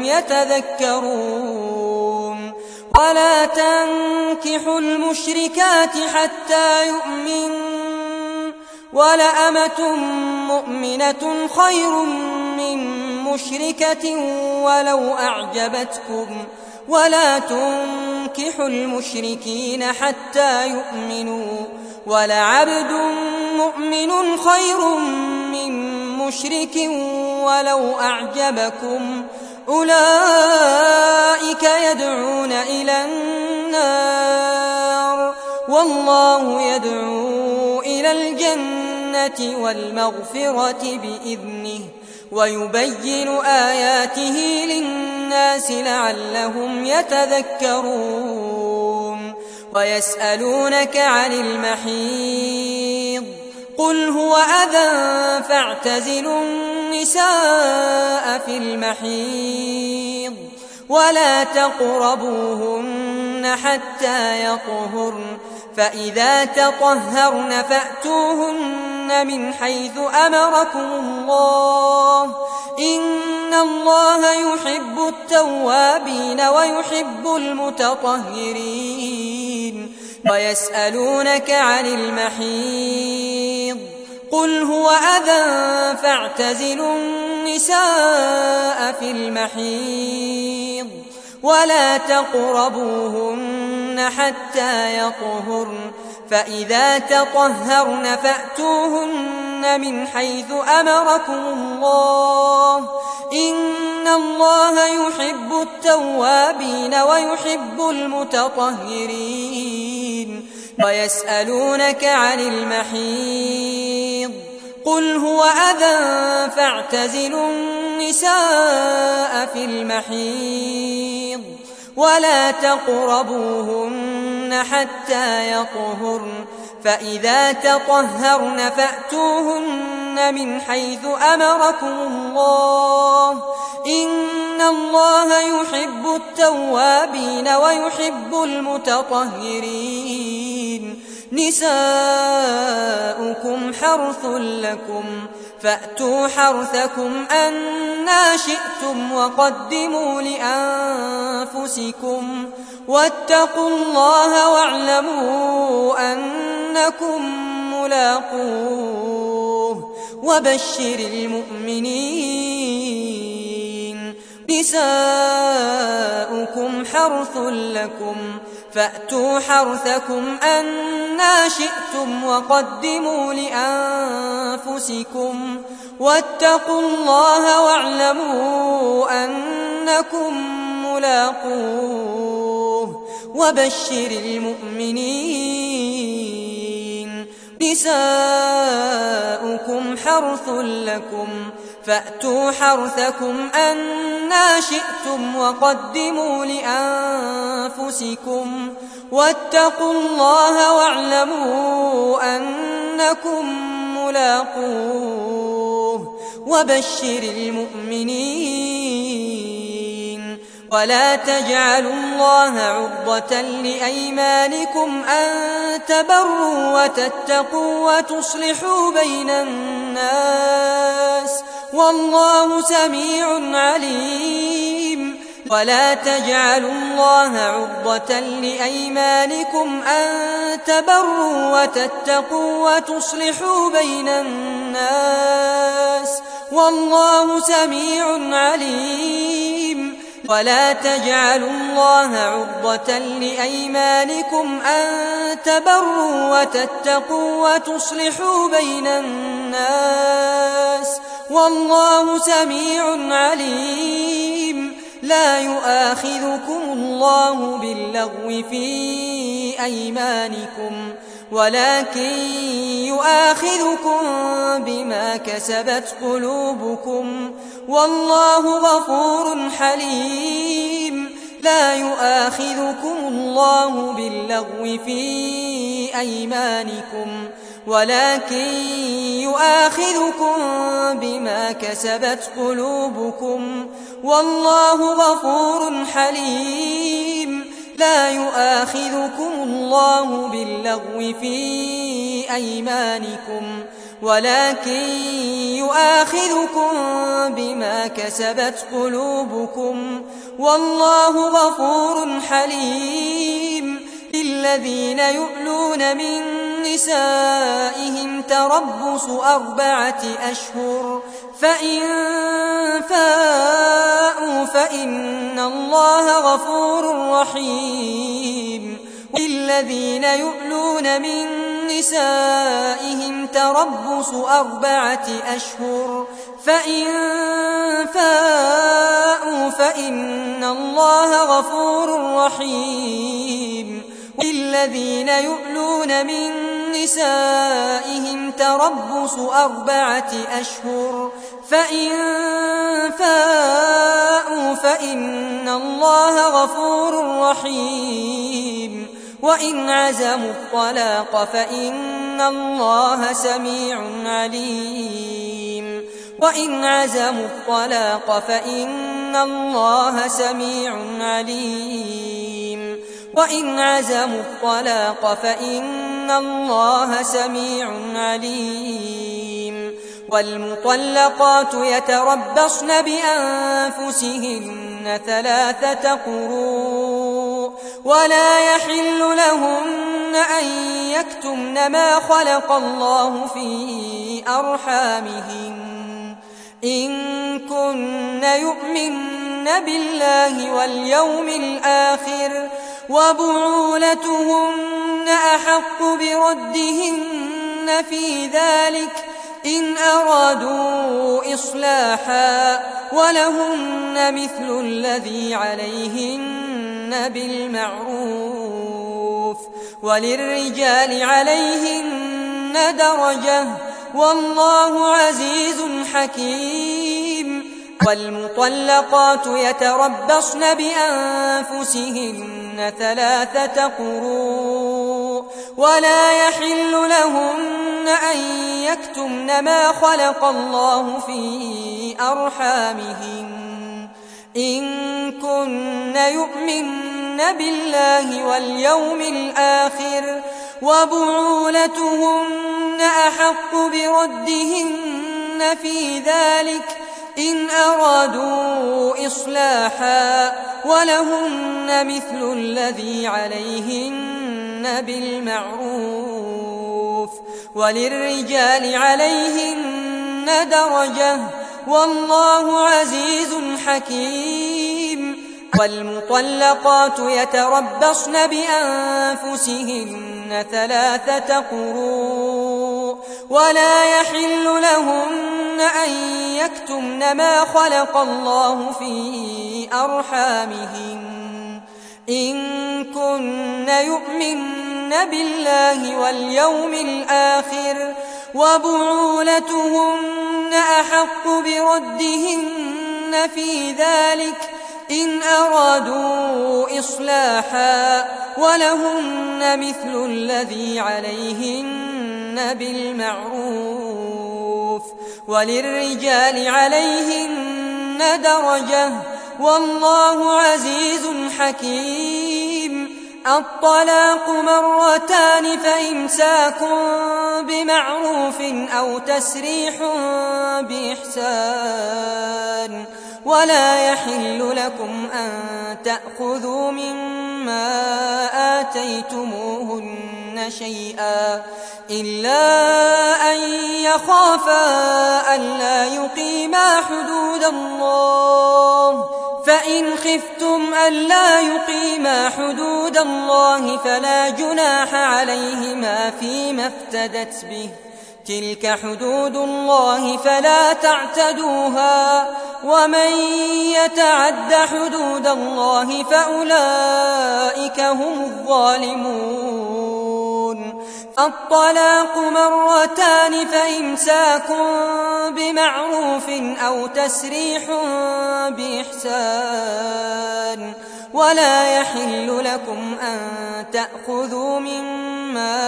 يتذكرون ولا تنكحوا المشركات حتى يؤمنوا ولأمة مؤمنة خير من مشركة ولو أعجبتكم ولا تنكحوا المشركين حتى يؤمنوا ولعبد مؤمن خير من مشرك ولو أعجبكم أولئك يدعون إلى النار والله يدعو إلى الجنة والمغفرة بإذنه ويبين آياته للناس لعلهم يتذكرون ويسألونك عن المحيض قل هو أذى فاعتزلوا النساء في المحيض ولا تقربوهن حتى يطهرن فإذا تطهرن فأتوهن من حيث أمركم الله إن الله يحب التوابين ويحب المتطهرين ويسألونك عن المحيض قل هو أذى فاعتزلوا النساء في المحيض ولا تقربوهن حتى يطهرن فإذا تطهرن فأتوهن من حيث أمركم الله إن الله يحب التوابين ويحب المتطهرين ويسألونك عن المحيض قل هو أذى فاعتزلوا النساء في المحيض ولا تقربوهن حتى يطهرن فإذا تطهرن فأتوهن من حيث أمركم الله إن الله يحب التوابين ويحب المتطهرين نساؤكم حرث لكم فأتوا حرثكم أنى شئتم وقدموا لأنفسكم واتقوا الله واعلموا أنكم ملاقوه وبشر المؤمنين نساؤكم حرث لكم فأتوا حرثكم أنى شئتم وقدموا لأنفسكم واتقوا الله واعلموا أنكم ملاقوه. ملاقوه. وبشر المؤمنين نساؤكم حرث لكم فأتوا حرثكم أنى شئتم وقدموا لأنفسكم واتقوا الله واعلموا أنكم ملاقوه. وبشر المؤمنين نساؤكم حرث لكم فأتوا حرثكم أنى شئتم وقدموا لأنفسكم نساؤكم حرث لكم فأتوا حرثكم أنى شئتم وقدموا لأنفسكم واتقوا الله واعلموا أنكم ملاقوه. وبشر المؤمنين ولا تجعلوا الله عرضة لأيمانكم أن تبروا وتتقوا وتصلحوا بين الناس والله سميع عليم. ولا تجعلوا الله عرضة لأيمانكم أن تبروا وتتقوا وتصلحوا بين الناس والله سميع عليم. ولا تجعلوا الله عرضة لأيمانكم أن تبروا وتتقوا وتصلحوا بين الناس والله سميع عليم. لا يؤاخذكم الله باللغو في أيمانكم ولكن يؤاخذكم بما كسبت قلوبكم والله غفور حليم. لا يؤاخذكم الله باللغو في أيمانكم ولكن يؤاخذكم بما كسبت قلوبكم والله غفور حليم. لا يؤاخذكم الله باللغو في أيمانكم ولكن يؤاخذكم بما كسبت قلوبكم والله غفور حليم. للذين يؤلون من نسائهم تربص 4 أشهر فإن فاءوا فإن الله غفور رحيم. للذين يؤلون من نسائهم تربص 4 أشهر فإن فاءوا فإن الله غفور رحيم. للذين يؤلون من نسائهم تربص 4 أشهر فإن فاءوا فإن الله غفور رحيم. وإن عزموا الطلاق فإن الله سميع عليم. وإن عزموا الطلاق فإن الله سميع عليم. وإن عزموا الطلاق فإن الله سميع عليم. والمطلقات يتربصن بأنفسهن 3 قروء ولا يحل لهن أن يكتمن ما خلق الله في أرحامهن إن كن يؤمن بالله واليوم الآخر وبعولتهن أحق بردهن في ذلك إن أرادوا إصلاحا ولهن مثل الذي عليهن بالمعروف وللرجال عليهن درجة والله عزيز حكيم. والمطلقات يتربصن بأنفسهن 3 قروء ولا يحل لهن أن يكتمن ما خلق الله في أرحامهن إن كن يؤمن بالله واليوم الآخر وبعولتهن أحق بردهن في ذلك إن أرادوا إصلاحا ولهن مثل الذي عليهن بالمعروف وللرجال عليهن درجة والله عزيز حكيم. والمطلقات يتربصن بأنفسهن 3 قروء ولا يحل لهن أن يكتمن ما خلق الله في أرحامهن إن كن يؤمن بالله واليوم الآخر وبعولتهن أحق بردهن في ذلك إن أرادوا إصلاحا ولهن مثل الذي عليهن بالمعروف وللرجال عليهن درجة والله عزيز حكيم. الطلاق مرتان فإمساك بمعروف أو تسريح بإحسان ولا يحل لكم أن تأخذوا مما آتيتموهن شيئا إلا أن يخافا ألا يقيما حدود الله، فإن خفتم ألا يقيما حدود الله فلا جناح عليهما فيما افتدت به، تلك حدود الله فلا تعتدوها، ومن يتعد حدود الله فأولئك هم الظالمون. الطلاق مرتان فإمساك بمعروف أو تسريح بإحسان ولا يحل لكم أن تأخذوا مما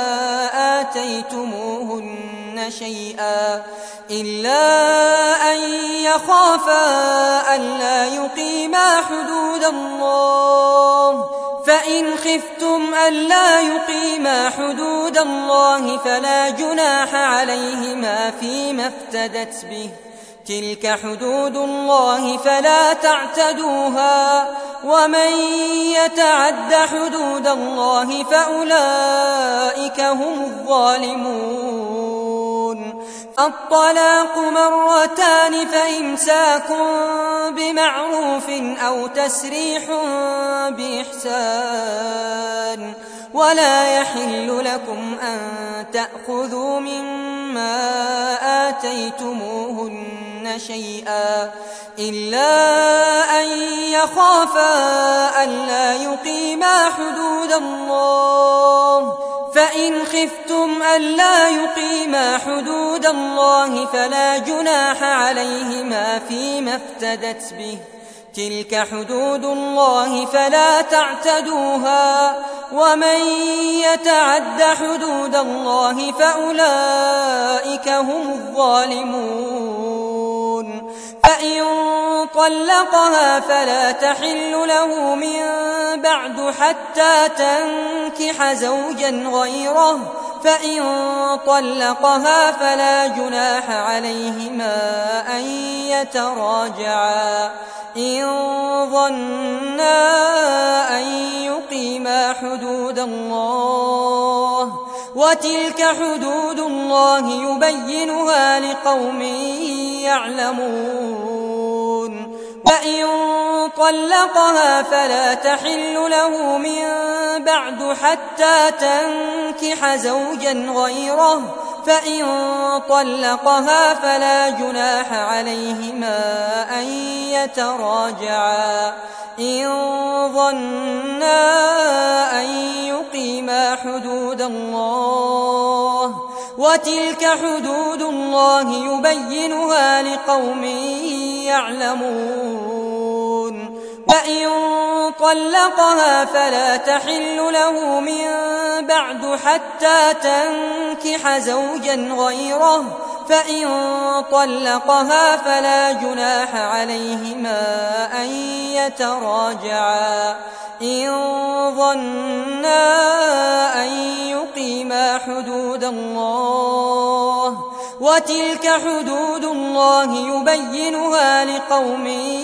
آتيتموهن شيئا إلا أن يخافا ألا يقيما حدود الله، فإن خفتم ألا يقيما حدود الله فلا جناح عليهما فيما افتدت به، تلك حدود الله فلا تعتدوها، ومن يتعد حدود الله فأولئك هم الظالمون. الطلاق مرتان فإمساك بمعروف أو تسريح بإحسان ولا يحل لكم أن تأخذوا مما آتيتموهن شيئا إلا أن يخافا ألا يقيما حدود الله، فإن خفتم ألا يقيما حدود الله فلا جناح عليهما فيما افتدت به، تلك حدود الله فلا تعتدوها، ومن يتعد حدود الله فأولئك هم الظالمون. فإن طلقها فلا تحل له من بعد حتى تنكح زوجا غيره، فإن طلقها فلا جناح عليهما أن يتراجعا إن ظنا أن يقيما حدود الله، وتلك حدود الله يبينها لقوم يعلمون. وإن طلقها فلا تحل له من بعد حتى تنكح زوجا غيره، فإن طلقها فلا جناح عليهما أن يتراجعا إن ظنا أن يقيما حدود الله، وتلك حدود الله يبينها لقوم يعلمون. وإن طلقها فلا تحل له من بعد حتى تنكح زوجا غيره، فإن طلقها فلا جناح عليهما أن يتراجعا إن ظنا أن يقيما حدود الله، وتلك حدود الله يبينها لقوم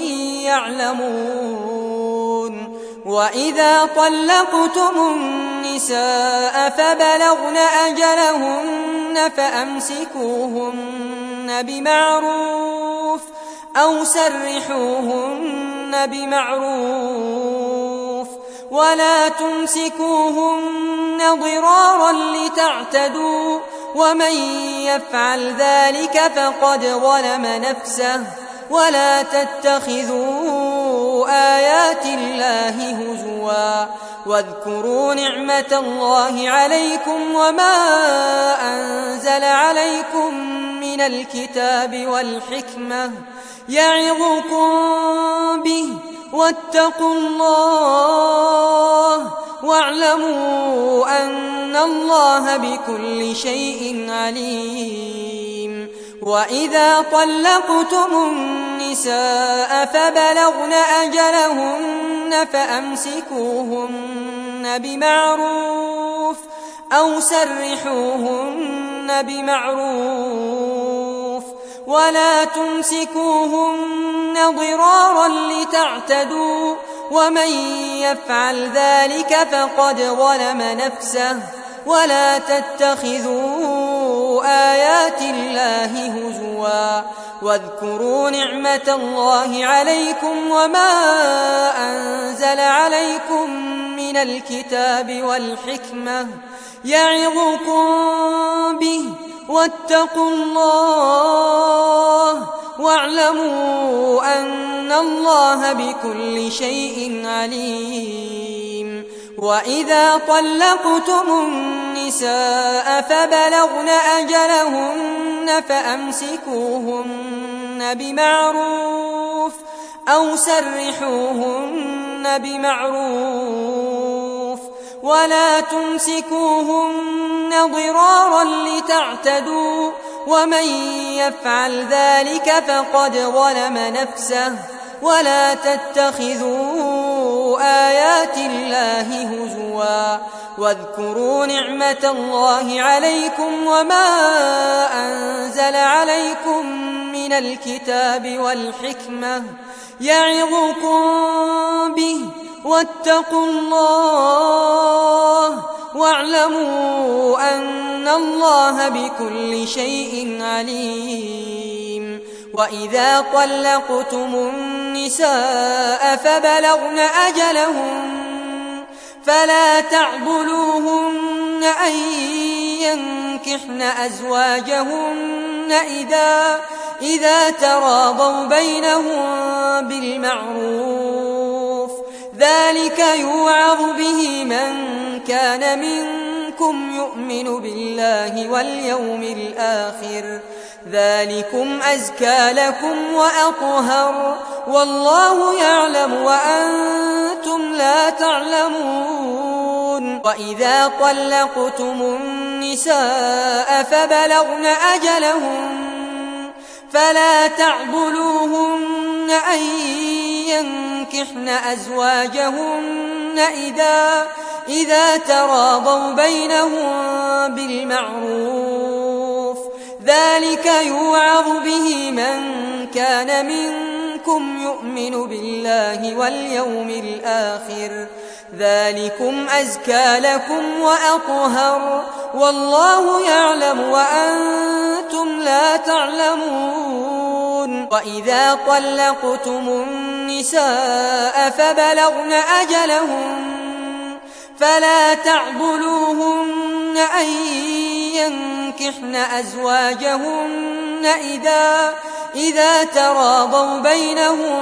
يعلمون. وإذا طلقتم النساء فبلغن أجلهن فأمسكوهن بمعروف أو سرحوهن بمعروف، ولا تمسكوهن ضرارا لتعتدوا، ومن يفعل ذلك فقد ظلم نفسه. ولا تتخذوا آيات الله هزوا، واذكروا نعمة الله عليكم وما أنزل عليكم من الكتاب والحكمة يعظكم به، واتقوا الله واعلموا أن الله بكل شيء عليم. وإذا طلقتم النساء فبلغن أجلهن فأمسكوهن بمعروف أو سرحوهن بمعروف ولا تمسكوهن ضرارا لتعتدوا ومن يفعل ذلك فقد ظلم نفسه ولا تتخذوا آيات الله هزوا واذكروا نعمة الله عليكم وما أنزل عليكم من الكتاب والحكمة يعظكم به واتقوا الله واعلموا أن الله بكل شيء عليم وإذا طلقتم النساء فبلغن أجلهن فأمسكوهن بمعروف أو سرحوهن بمعروف ولا تمسكوهن ضرارا لتعتدوا ومن يفعل ذلك فقد ظلم نفسه ولا تتخذوا آيات الله هزوا واذكروا نعمة الله عليكم وما أنزل عليكم من الكتاب والحكمة يعظكم به واتقوا الله واعلموا أن الله بكل شيء عليم وإذا طلقتم النساء فبلغن أجلهن فلا تعضلوهن أن ينكحن أزواجهن إذا تراضوا بينهم بالمعروف ذلك يوعظ به من كان منكم يؤمن بالله واليوم الآخر ذلكم أزكى لكم وأطهر والله يعلم وأنتم لا تعلمون وإذا طلقتم النساء فبلغن أجلهن فلا تعضلوهن أن ينكحن أزواجهن إذا تراضوا بينهم بالمعروف ذلك يوعظ به من كان منكم يؤمن بالله واليوم الآخر ذلكم أزكى لكم وأطهر والله يعلم وأنتم لا تعلمون وإذا طلقتم النساء فبلغن أجلهن فلا تعضلوهن أن ينكحن أزواجهن إذا تراضوا بينهم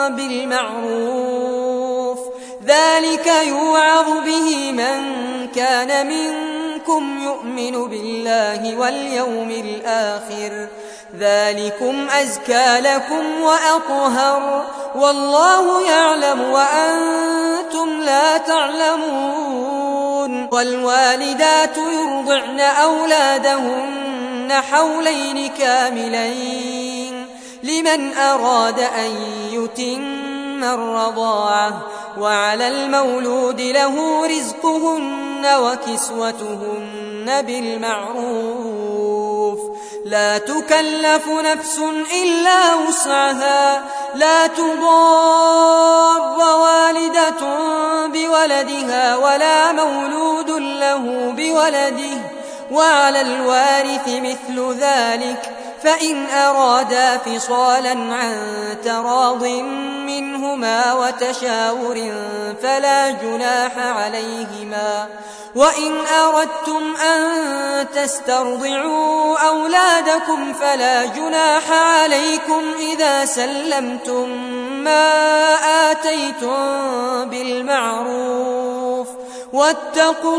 بالمعروف ذلك يوعظ به من كان منكم يؤمن بالله واليوم الآخر ذلكم أزكى لكم وأطهر والله يعلم وأنتم لا تعلمون والوالدات يرضعن أولادهن حولين كاملين لمن أراد أن يتم الرضاعة وعلى المولود له رزقهن وكسوتهن بالمعروف لا تكلف نفس إلا وسعها لا تضار والدة بولدها ولا مولود له بولده وعلى الوارث مثل ذلك فإن أرادا فصالا عن تراض منهما وتشاور فلا جناح عليهما وإن أردتم أن تسترضعوا أولادكم فلا جناح عليكم إذا سلمتم ما آتيتم بالمعروف واتقوا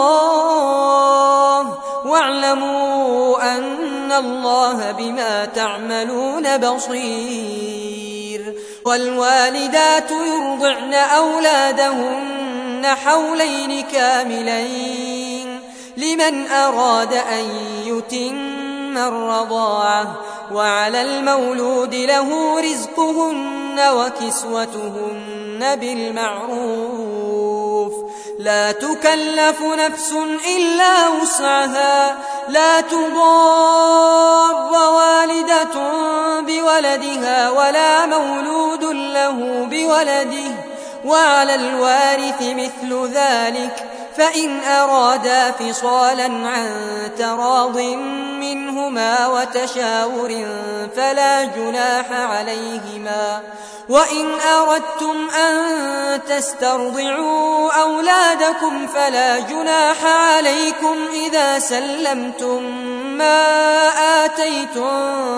الله واعلموا أن الله بما تعملون بصير والوالدات يرضعن أولادهن حولين كاملين لمن أراد أن يتم الرضاعة وعلى المولود له رزقهن وكسوتهن بالمعروف لا تكلف نفس إلا وسعها لا تضار والدة بولدها ولا مولود له بولده وعلى الوارث مثل ذلك فإن أرادا فصالا عن تراض منهما وتشاور فلا جناح عليهما وإن أردتم أن تسترضعوا أولادكم فلا جناح عليكم إذا سلمتم ما آتيتم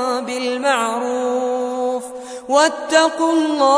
بالمعروف واتقوا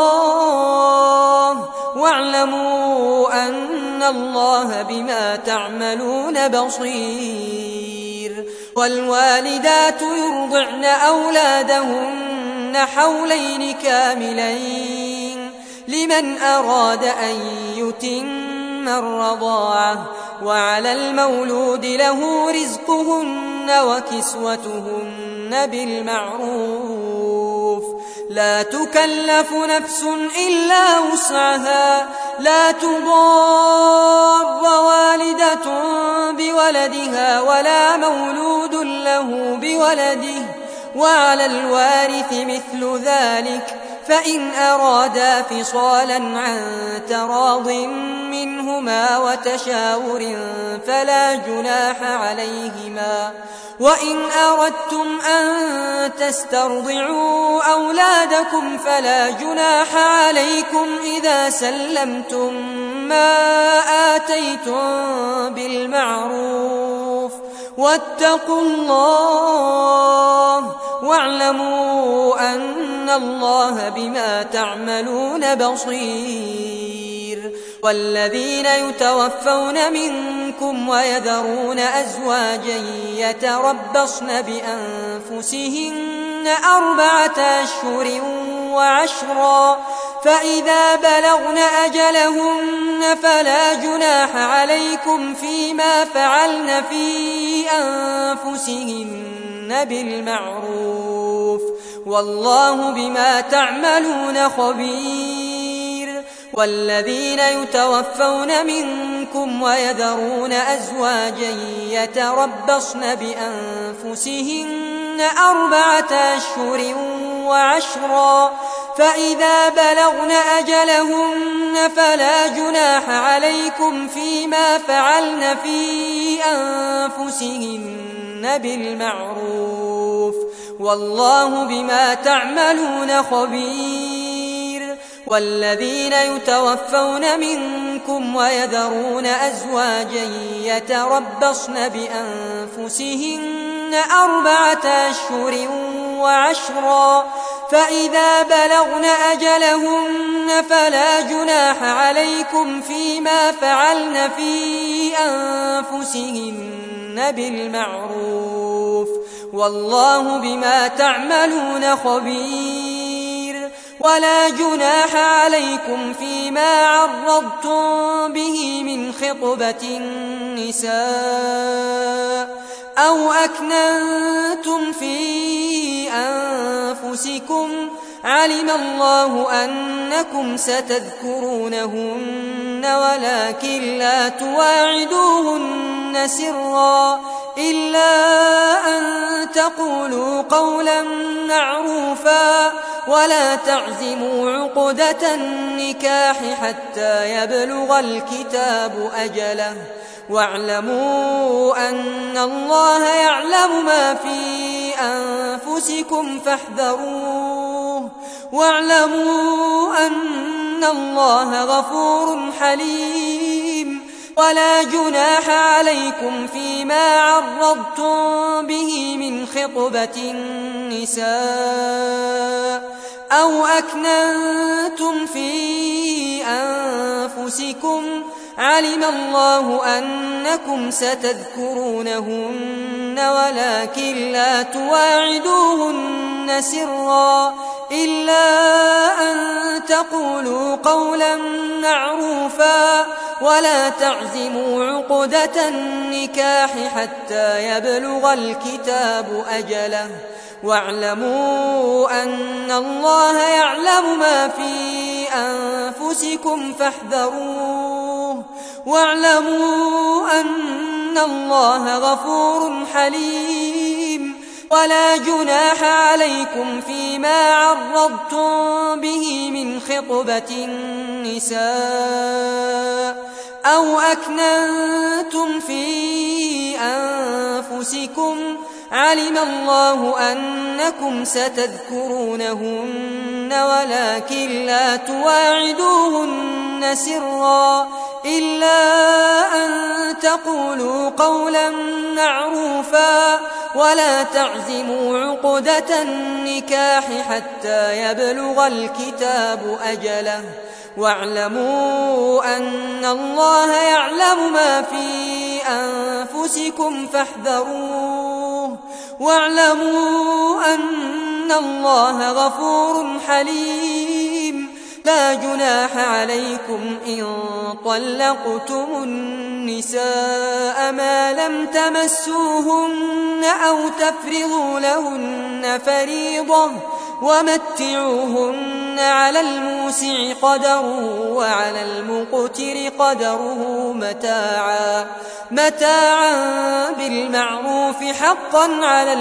الله واعلموا أن الله بما تعملون بصير والوالدات يرضعن أولادهن حولين كاملين لمن أراد أن يتم الرضاعة وعلى المولود له رزقهن وكسوتهن بالمعروف لا تكلف نفس إلا وسعها لا تضار والدة بولدها ولا مولود له بولده وعلى الوارث مثل ذلك فإن أرادا فصالا عن تراض منهما وتشاور فلا جناح عليهما وإن أردتم أن تسترضعوا أولادكم فلا جناح عليكم إذا سلمتم ما آتيتم بالمعروف واتقوا الله واعلموا أن الله بما تعملون بصير والذين يتوفون منكم ويذرون أزواجا يتربصن بأنفسهن 4 أشهر وعشرا فإذا بلغن أجلهن فلا جناح عليكم فيما فعلن في أنفسهن بالمعروف والله بما تعملون خبير والذين يتوفون منكم ويذرون أزواجا يتربصن بأنفسهن 4 أشهر وعشرا فإذا بلغن أجلهن فلا جناح عليكم فيما فعلن في أنفسهن بالمعروف والله بما تعملون خبير والذين يتوفون منكم ويذرون أزواجا يتربصن بأنفسهن 4 أشهر وعشرا فإذا بلغن أجلهن فلا جناح عليكم فيما فعلن في أنفسهن بالمعروف والله بما تعملون خبير ولا جناح عليكم فيما عرضتم به من خطبة النساء أو أكننتم في أنفسكم علم الله أنكم ستذكرونهن ولكن لا تواعدوهن سرا إلا أن تقولوا قولا معروفا ولا تعزموا عقدة النكاح حتى يبلغ الكتاب أجله واعلموا أن الله يعلم ما في أنفسكم فاحذروه واعلموا أن الله غفور حليم ولا جناح عليكم فيما عرضتم به من خطبة النساء أو أكننتم في أنفسكم علم الله أنكم ستذكرونهن ولكن لا تواعدوهن سرا إلا أن تقولوا قولا معروفا ولا تعزموا عقدة النكاح حتى يبلغ الكتاب أجله واعلموا أن الله يعلم ما في أنفسكم فاحذروه واعلموا أن الله غفور حليم ولا جناح عليكم فيما عرضتم به من خطبة النساء أو أكننتم في أنفسكم علم الله أنكم ستذكرونهن ولكن لا تواعدوهن سرا إلا أن تقولوا قولا معروفا ولا تعزموا عقدة النكاح حتى يبلغ الكتاب أجله واعلموا أن الله يعلم ما في أنفسكم فاحذروه واعلموا أن الله غفور حليم لا جناح عليكم إن طلقتم النساء ما لم تمسوهن أو تفرضوا لهن فريضة ومتعوهن على الموسع قدره وعلى المقتر قدره متاعا بالمعروف حقا على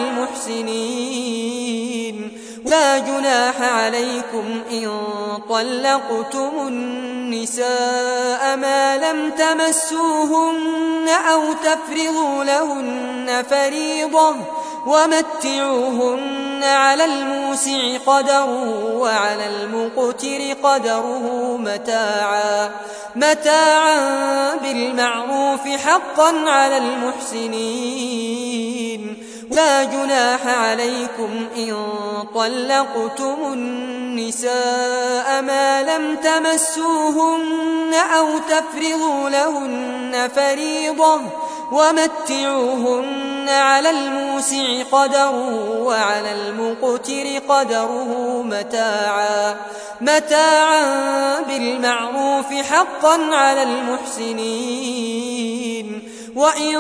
المحسنين لا جناح عليكم إن طلقتم النساء ما لم تمسوهن أو تفرضوا لهن فريضة ومتعوهن على الموسع قدره وعلى المقتر قدره متاعا بالمعروف حقا على المحسنين لا جناح عليكم إن طلقتم النساء ما لم تمسوهن أو تفرضوا لهن فريضة ومتعوهن على الموسع قدره وعلى المقتر قدره متاعا بالمعروف حقا على المحسنين وإن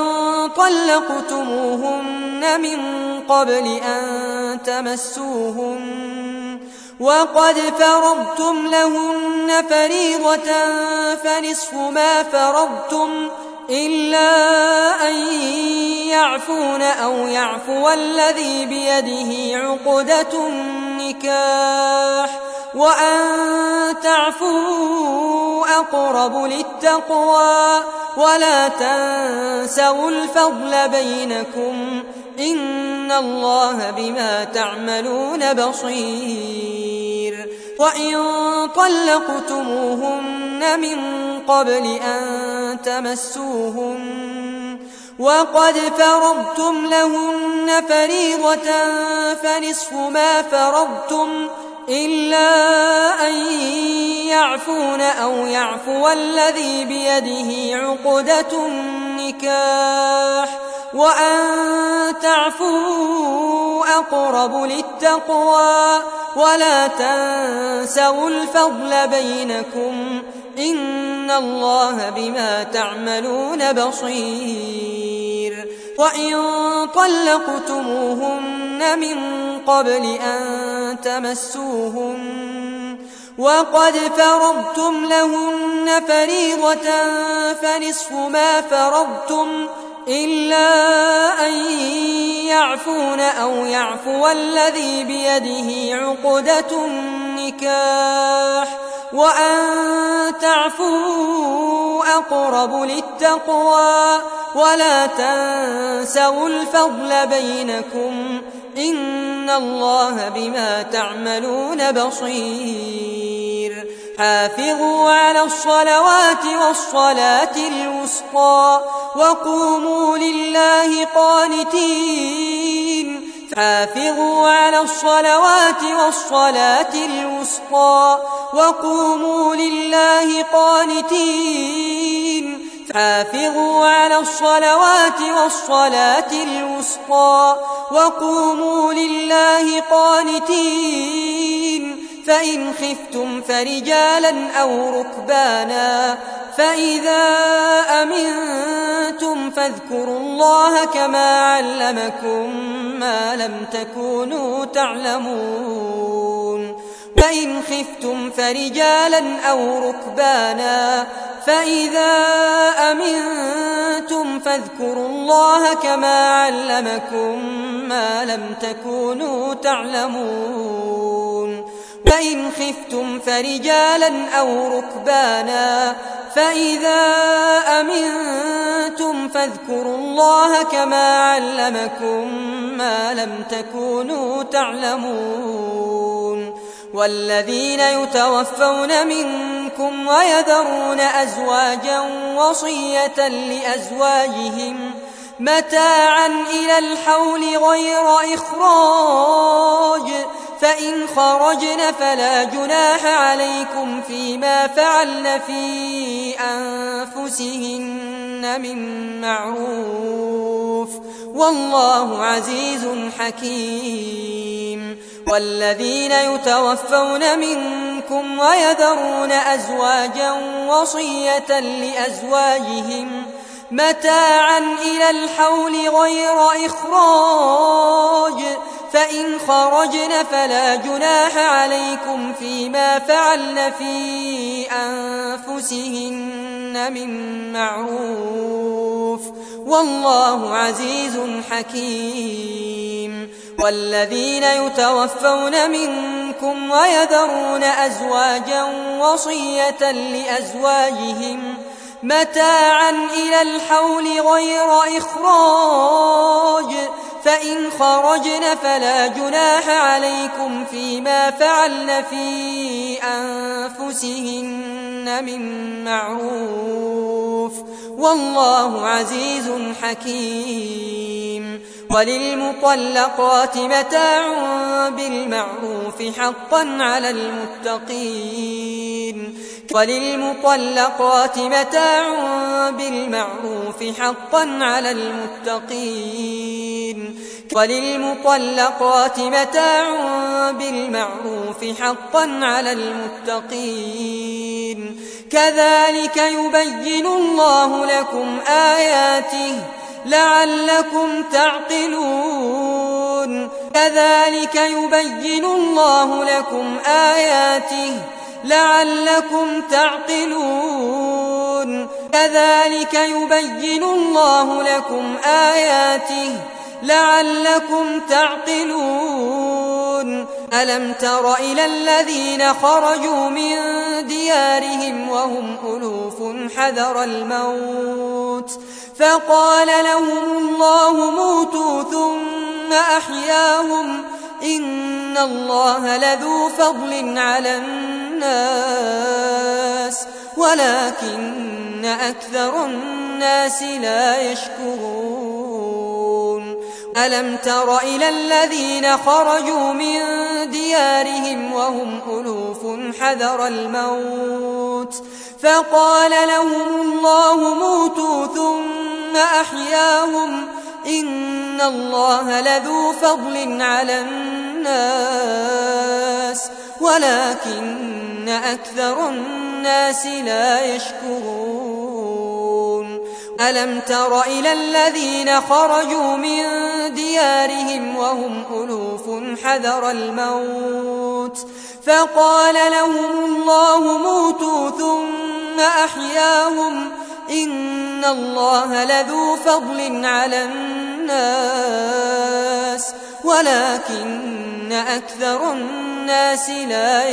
طلقتموهن من قبل أن تمسوهن وقد فرضتم لهن فريضة فنصف ما فرضتم إلا أن يعفون أو يعفو الذي بيده عقدة النكاح وأن تعفوا أقرب للتقوى ولا تنسوا الفضل بينكم إن الله بما تعملون بصير وإن طلقتموهن من قبل أن تمسوهن وقد فرضتم لهن فريضة فنصف ما فرضتم إلا أن يعفون أو يعفو الذي بيده عقدة النكاح وأن تعفوا أقرب للتقوى ولا تنسوا الفضل بينكم إن الله بما تعملون بصير وإن طلقتموهن من قبل أن تمسوهن وقد فرضتم لهن فريضة فنصف ما فرضتم إلا أن يعفون أو يعفو الذي بيده عقدة النكاح وأن تعفوا أقرب للتقوى ولا تنسوا الفضل بينكم إن الله بما تعملون بصير حافظوا على الصلوات والصلاة الوسطى وقوموا لله قانتين حافظوا على الصلوات والصلاة الوسطى وقوموا لله قانتين حافظوا على الصلوات والصلاة الوسطى وقوموا لله قانتين فإن خفتم فرجالا أو ركبانا فإذا أمنتم فاذكروا الله كما علمكم ما لم تكونوا تعلمون فإن خفتم فرجالا أو ركبانا فإذا أمنتم فاذكروا الله كما علمكم ما لم تكونوا تعلمون فإن خفتم فرجالا أو ركبانا فإذا أمنتم فاذكروا الله كما علمكم ما لم تكونوا تعلمون والذين يتوفون منكم ويذرون أزواجا وصية لأزواجهم متاعا إلى الحول غير إخراج فإن خرجن فلا جناح عليكم فيما فعلن في أنفسهن من معروف والله عزيز حكيم والذين يتوفون منكم ويذرون أزواجا وصية لأزواجهم متاعا إلى الحول غير إخراج فإن خرجن فلا جناح عليكم فيما فعلن في أنفسهن من معروف والله عزيز حكيم والذين يتوفون منكم ويذرون أزواجا وصية لأزواجهم متاعا إلى الحول غير إخراج فإن خرجن فلا جناح عليكم فيما فعلن في أنفسهن من معروف والله عزيز حكيم وللمطلقات متاع بالمعروف حقا على المتقين وللمطلقات متاع بالمعروف حقا على المتقين وللمطلقات متاع بالمعروف حقا على المتقين كذلك يبين الله لكم آياته لعلكم تعقلون كذلك يبين الله لكم آياته لعلكم تعقلون كذلك يبين الله لكم آياته لعلكم تعقلون ألم تر إلى الذين خرجوا من ديارهم وهم ألوف حذر الموت فقال لهم الله موتوا ثم أحياهم إن الله لذو فضل على الناس ولكن أكثر الناس لا يشكرون ألم تر إلى الذين خرجوا من ديارهم وهم ألوف حذر الموت فقال لهم الله موتوا ثم أحياهم إن الله لذو فضل على الناس ولكن أكثر الناس لا يشكرون ألم تر إلى الذين خرجوا من ديارهم وهم ألوف حذر الموت فقال لهم الله موتوا ثم أحياهم إن الله لذو فضل على الناس ولكن أكثر الناس لا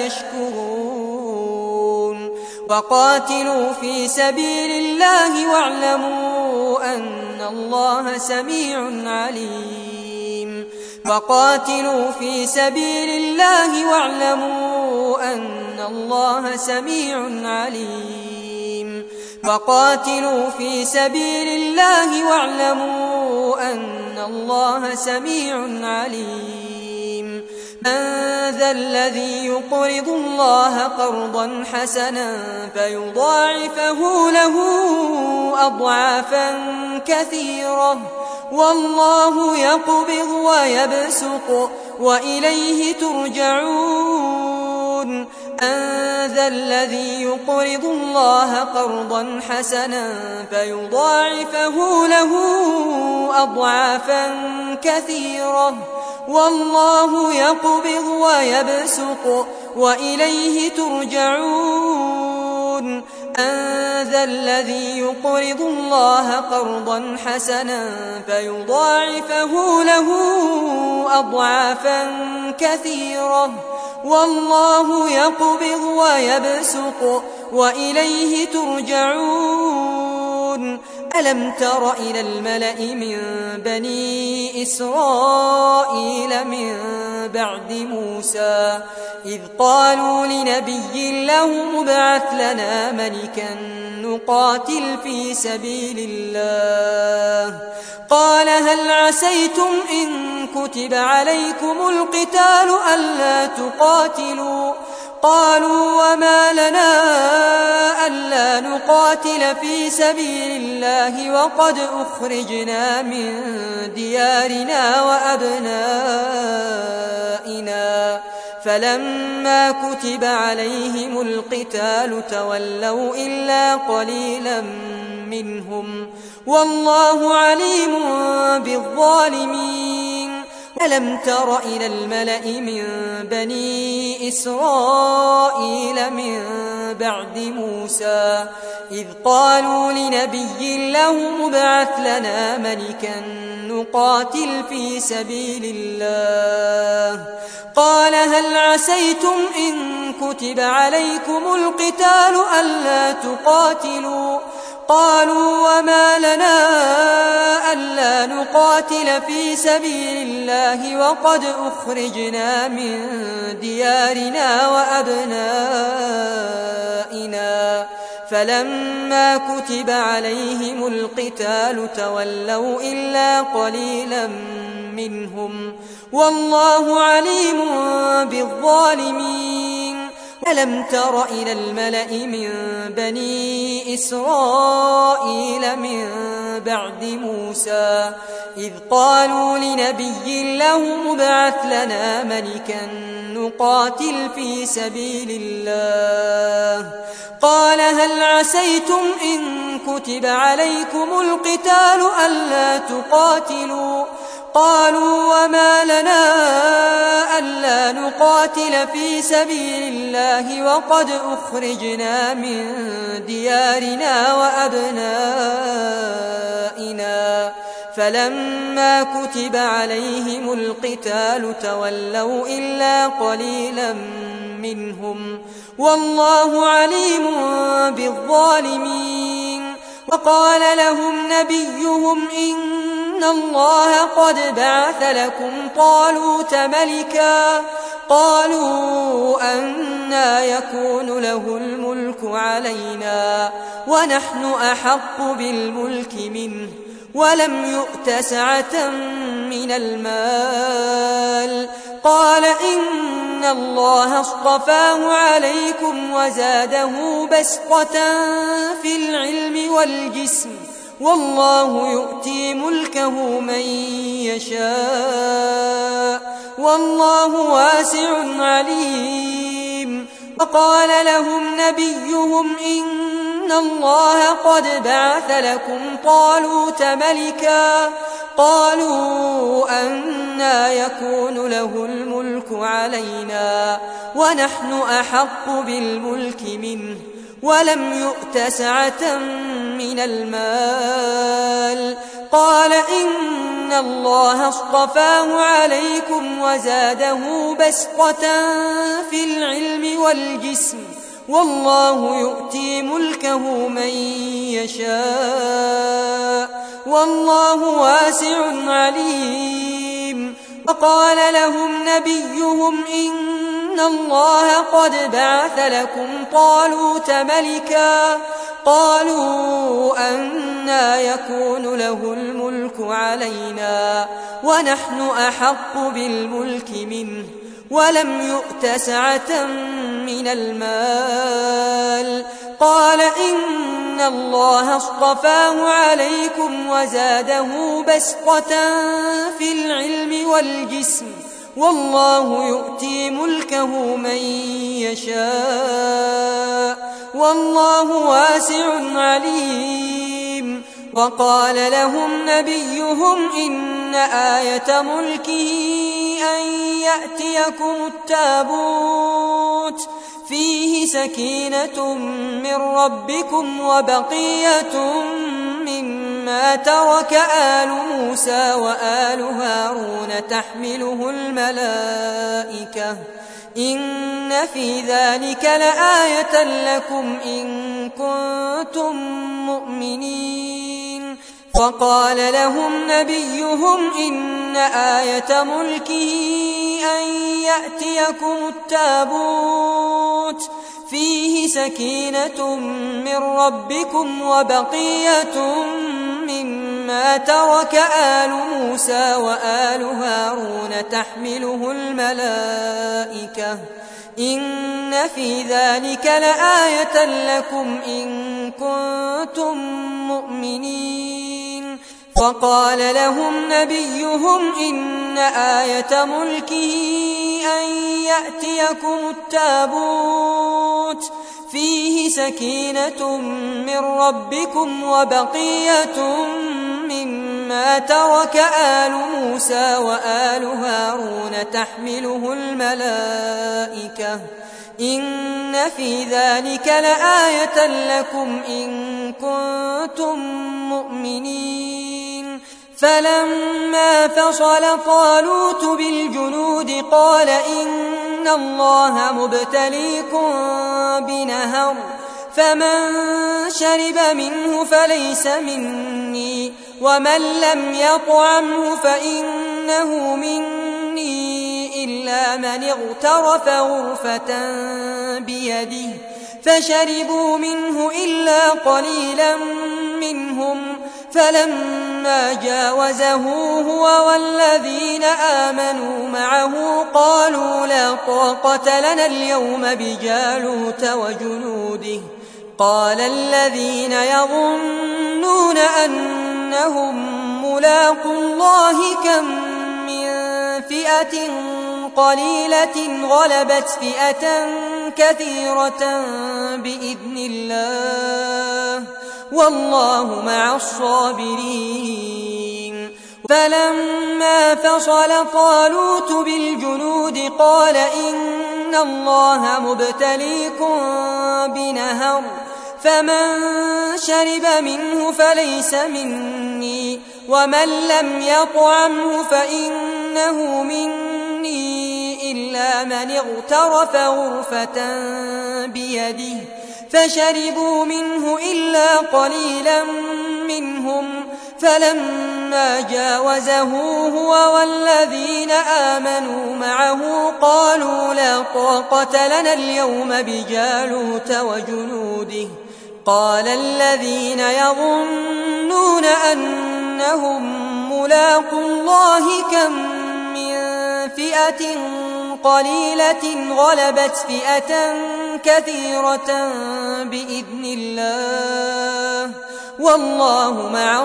يشكرون وقاتلوا في سبيل الله واعلموا أن الله سميع عليم وقاتلوا في سبيل الله واعلموا أن الله سميع عليم وقاتلوا في سبيل الله واعلموا أن الله سميع عليم من ذا الذي يقرض الله قرضا حسنا فيضاعفه له أضعافا كثيرة والله يقبض ويبسط وإليه ترجعون أن ذا الذي يقرض الله قرضا حسنا فيضاعفه له أضعافا كثيرة والله يقبض ويبسط وإليه ترجعون أن ذا الذي يقرض الله قرضا حسنا فيضاعفه له أضعافا كثيرة والله يقبض ويبسط وإليه ترجعون ألم تر إلى الملأ من بني إسرائيل من بعد موسى إذ قالوا لنبي له ابعث لنا ملكا نقاتل في سبيل الله قال هل عسيتم إن كتب عليكم القتال ألا تقاتلوا قالوا وما لنا ألا نقاتل في سبيل الله وقد أخرجنا من ديارنا وأبنائنا فلما كتب عليهم القتال تولوا إلا قليلا منهم والله عليم بالظالمين ألم تر إلى الملأ من بني إسرائيل من بعد موسى إذ قالوا لنبي له ابعث لنا ملكا نقاتل في سبيل الله قال هل عسيتم إن كتب عليكم القتال ألا تقاتلوا قالوا وما لنا ألا نقاتل في سبيل الله وقد أخرجنا من ديارنا وأبنائنا فلما كتب عليهم القتال تولوا إلا قليلا منهم والله عليم بالظالمين ألم تر إلى الملأ من بني إسرائيل من بعد موسى إذ قالوا لنبي له ابعث لنا ملكا نقاتل في سبيل الله قال هل عسيتم إن كتب عليكم القتال ألا تقاتلوا قالوا وما لنا ألا نقاتل في سبيل الله وقد أخرجنا من ديارنا وأبنائنا فلما كتب عليهم القتال تولوا إلا قليلا منهم والله عليم بالظالمين وقال لهم نبيهم إن الله قد بعث لكم طالوت ملكا قالوا أنى يكون له الملك علينا ونحن أحق بالملك منه ولم يؤت سعة من المال قال إن الله اصطفاه عليكم وزاده بسطة في العلم والجسم والله يؤتي ملكه من يشاء والله واسع عليم وقال لهم نبيهم إن الله قد بعث لكم طالوت ملكا قالوا أنى يكون له الملك علينا ونحن أحق بالملك منه ولم يؤت سعة من المال قال إن الله اصطفاه عليكم وزاده بسطة في العلم والجسم والله يؤتي ملكه من يشاء والله واسع عليم وقال لهم نبيهم إن الله قد بعث لكم طالوت ملكا قالوا أنى يكون له الملك علينا ونحن أحق بالملك منه ولم يؤت سعة من المال قال إن الله اصطفاه عليكم وزاده بسطة في العلم والجسم والله يؤتي ملكه من يشاء والله واسع عليم. وقال لهم نبيهم إن آية ملكه أن يأتيكم التابوت فيه سكينة من ربكم وبقية مما ترك آل موسى وآل هارون تحمله الملائكة إن في ذلك لآية لكم إن كنتم مؤمنين. وقال لهم نبيهم إن آية ملكه أن يأتيكم التابوت فيه سكينة من ربكم وبقية مما ترك آل موسى وآل هارون تحمله الملائكة إن في ذلك لآية لكم إن كنتم مؤمنين. وقال لهم نبيهم إن آية ملكه أن يأتيكم التابوت فيه سكينة من ربكم وبقية مما ترك آل موسى وآل هارون تحمله الملائكة إن في ذلك لآية لكم إن كنتم مؤمنين. فلما فصل طالوت بالجنود قال إن الله مبتليكم بنهر فمن شرب منه فليس مني ومن لم يطعمه فإنه مني إلا من اغترف غرفة بيده فشربوا منه إلا قليلا منهم. فلما جاوزه هو والذين آمنوا معه قالوا لا طاقة لنا اليوم بجالوت وجنوده. قال الذين يظنون أنهم ملاقو الله كم من فئة قليلة غلبت فئة كثيرة بإذن الله والله مع الصابرين. فلما فصل طالوت بالجنود قال إن الله مبتليكم بنهر فمن شرب منه فليس مني ومن لم يطعمه فإنه مني إلا من اغترف غرفة بيده فشربوا منه إلا قليلا منهم. فلما جاوزه هو والذين آمنوا معه قالوا لا طاقة لنا اليوم بجالوت وجنوده. قال الذين يظنون أنهم ملاقو الله كم من فئة قليلة غلبت فئة كثيرة بإذن الله والله مع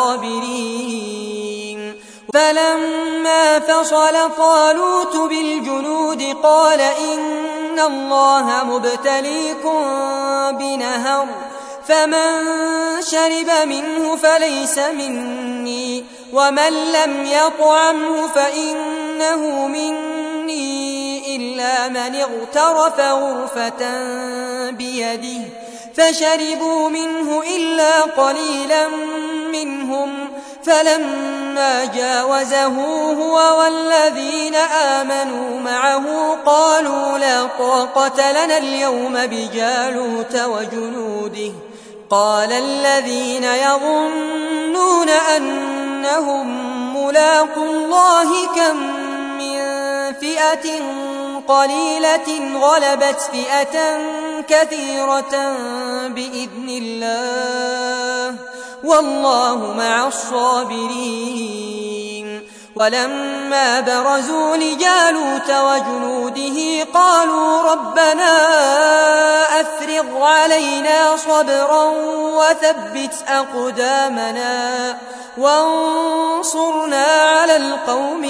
الصابرين. فلما فصل طالوت بالجنود قال إن الله مبتليكم بنهر فمن شرب منه فليس مني ومن لم يطعمه فإنه مني إلا من اغترف غرفة بيده فشربوا منه إلا قليلا منهم. فلما جاوزه هو والذين آمنوا معه قالوا لا طاقة لنا اليوم بجالوت وجنوده. قال الذين يظنون أنهم ملاقو الله كم من فئة قليلة غلبت فئة كثيرة بإذن الله والله مع الصابرين. ولما برزوا لجالوت وجنوده قالوا ربنا أفرغ علينا صبرا وثبت أقدامنا وانصرنا على القوم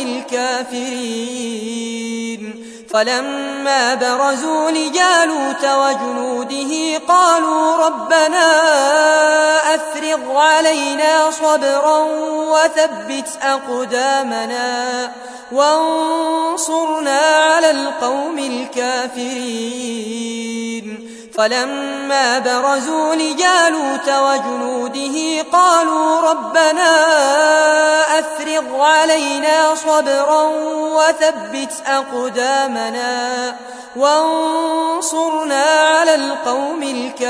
الكافرين فلما برزوا لجالوت وجنوده قالوا ربنا أفرغ علينا صبرا وثبت أقدامنا وانصرنا على القوم الكافرين فلما برزوا لجالوت وجنوده قالوا ربنا أفرغ علينا صبرا وثبت أقدامنا وانصرنا على القوم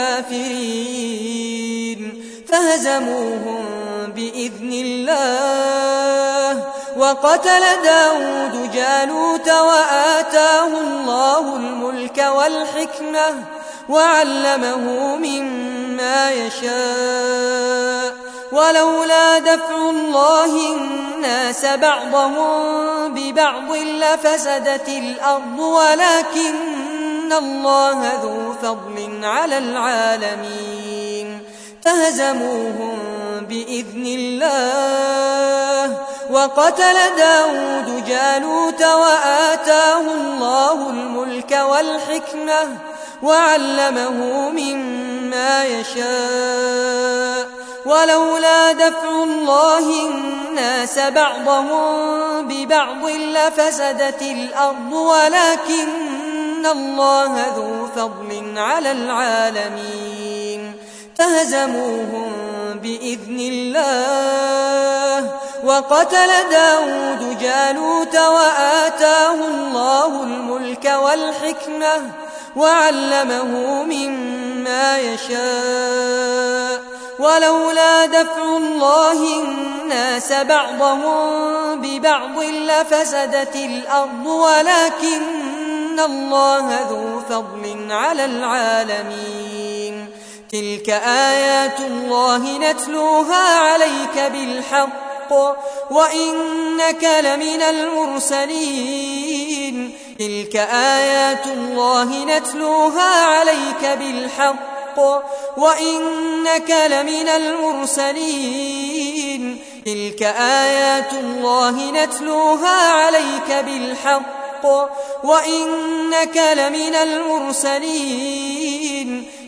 الكافرين فهزموهم بإذن الله وقتل داود جالوت وآتاه الله الملك والحكمة وعلمه مما يشاء ولولا دفع الله الناس بعضهم ببعض لفسدت الأرض ولكن الله ذو فضل على العالمين فهزموهم بإذن الله وقتل داود جالوت وآتاه الله الملك والحكمة وعلمه مما يشاء ولولا دفع الله الناس بعضهم ببعض لفسدت الأرض ولكن الله ذو فضل على العالمين فهزموهم بإذن الله وقتل داود جالوت وآتاه الله الملك والحكمة وعلمه مما يشاء ولولا دفع الله الناس بعضهم ببعض لفسدت الأرض ولكن الله ذو فضل على العالمين تلك آيات الله نتلوها عليك بالحق وإنك لمن المرسلين تلك آيات الله نتلوها عليك بالحق وإنك لمن المرسلين تلك آيات الله نتلوها عليك بالحق وإنك لمن المرسلين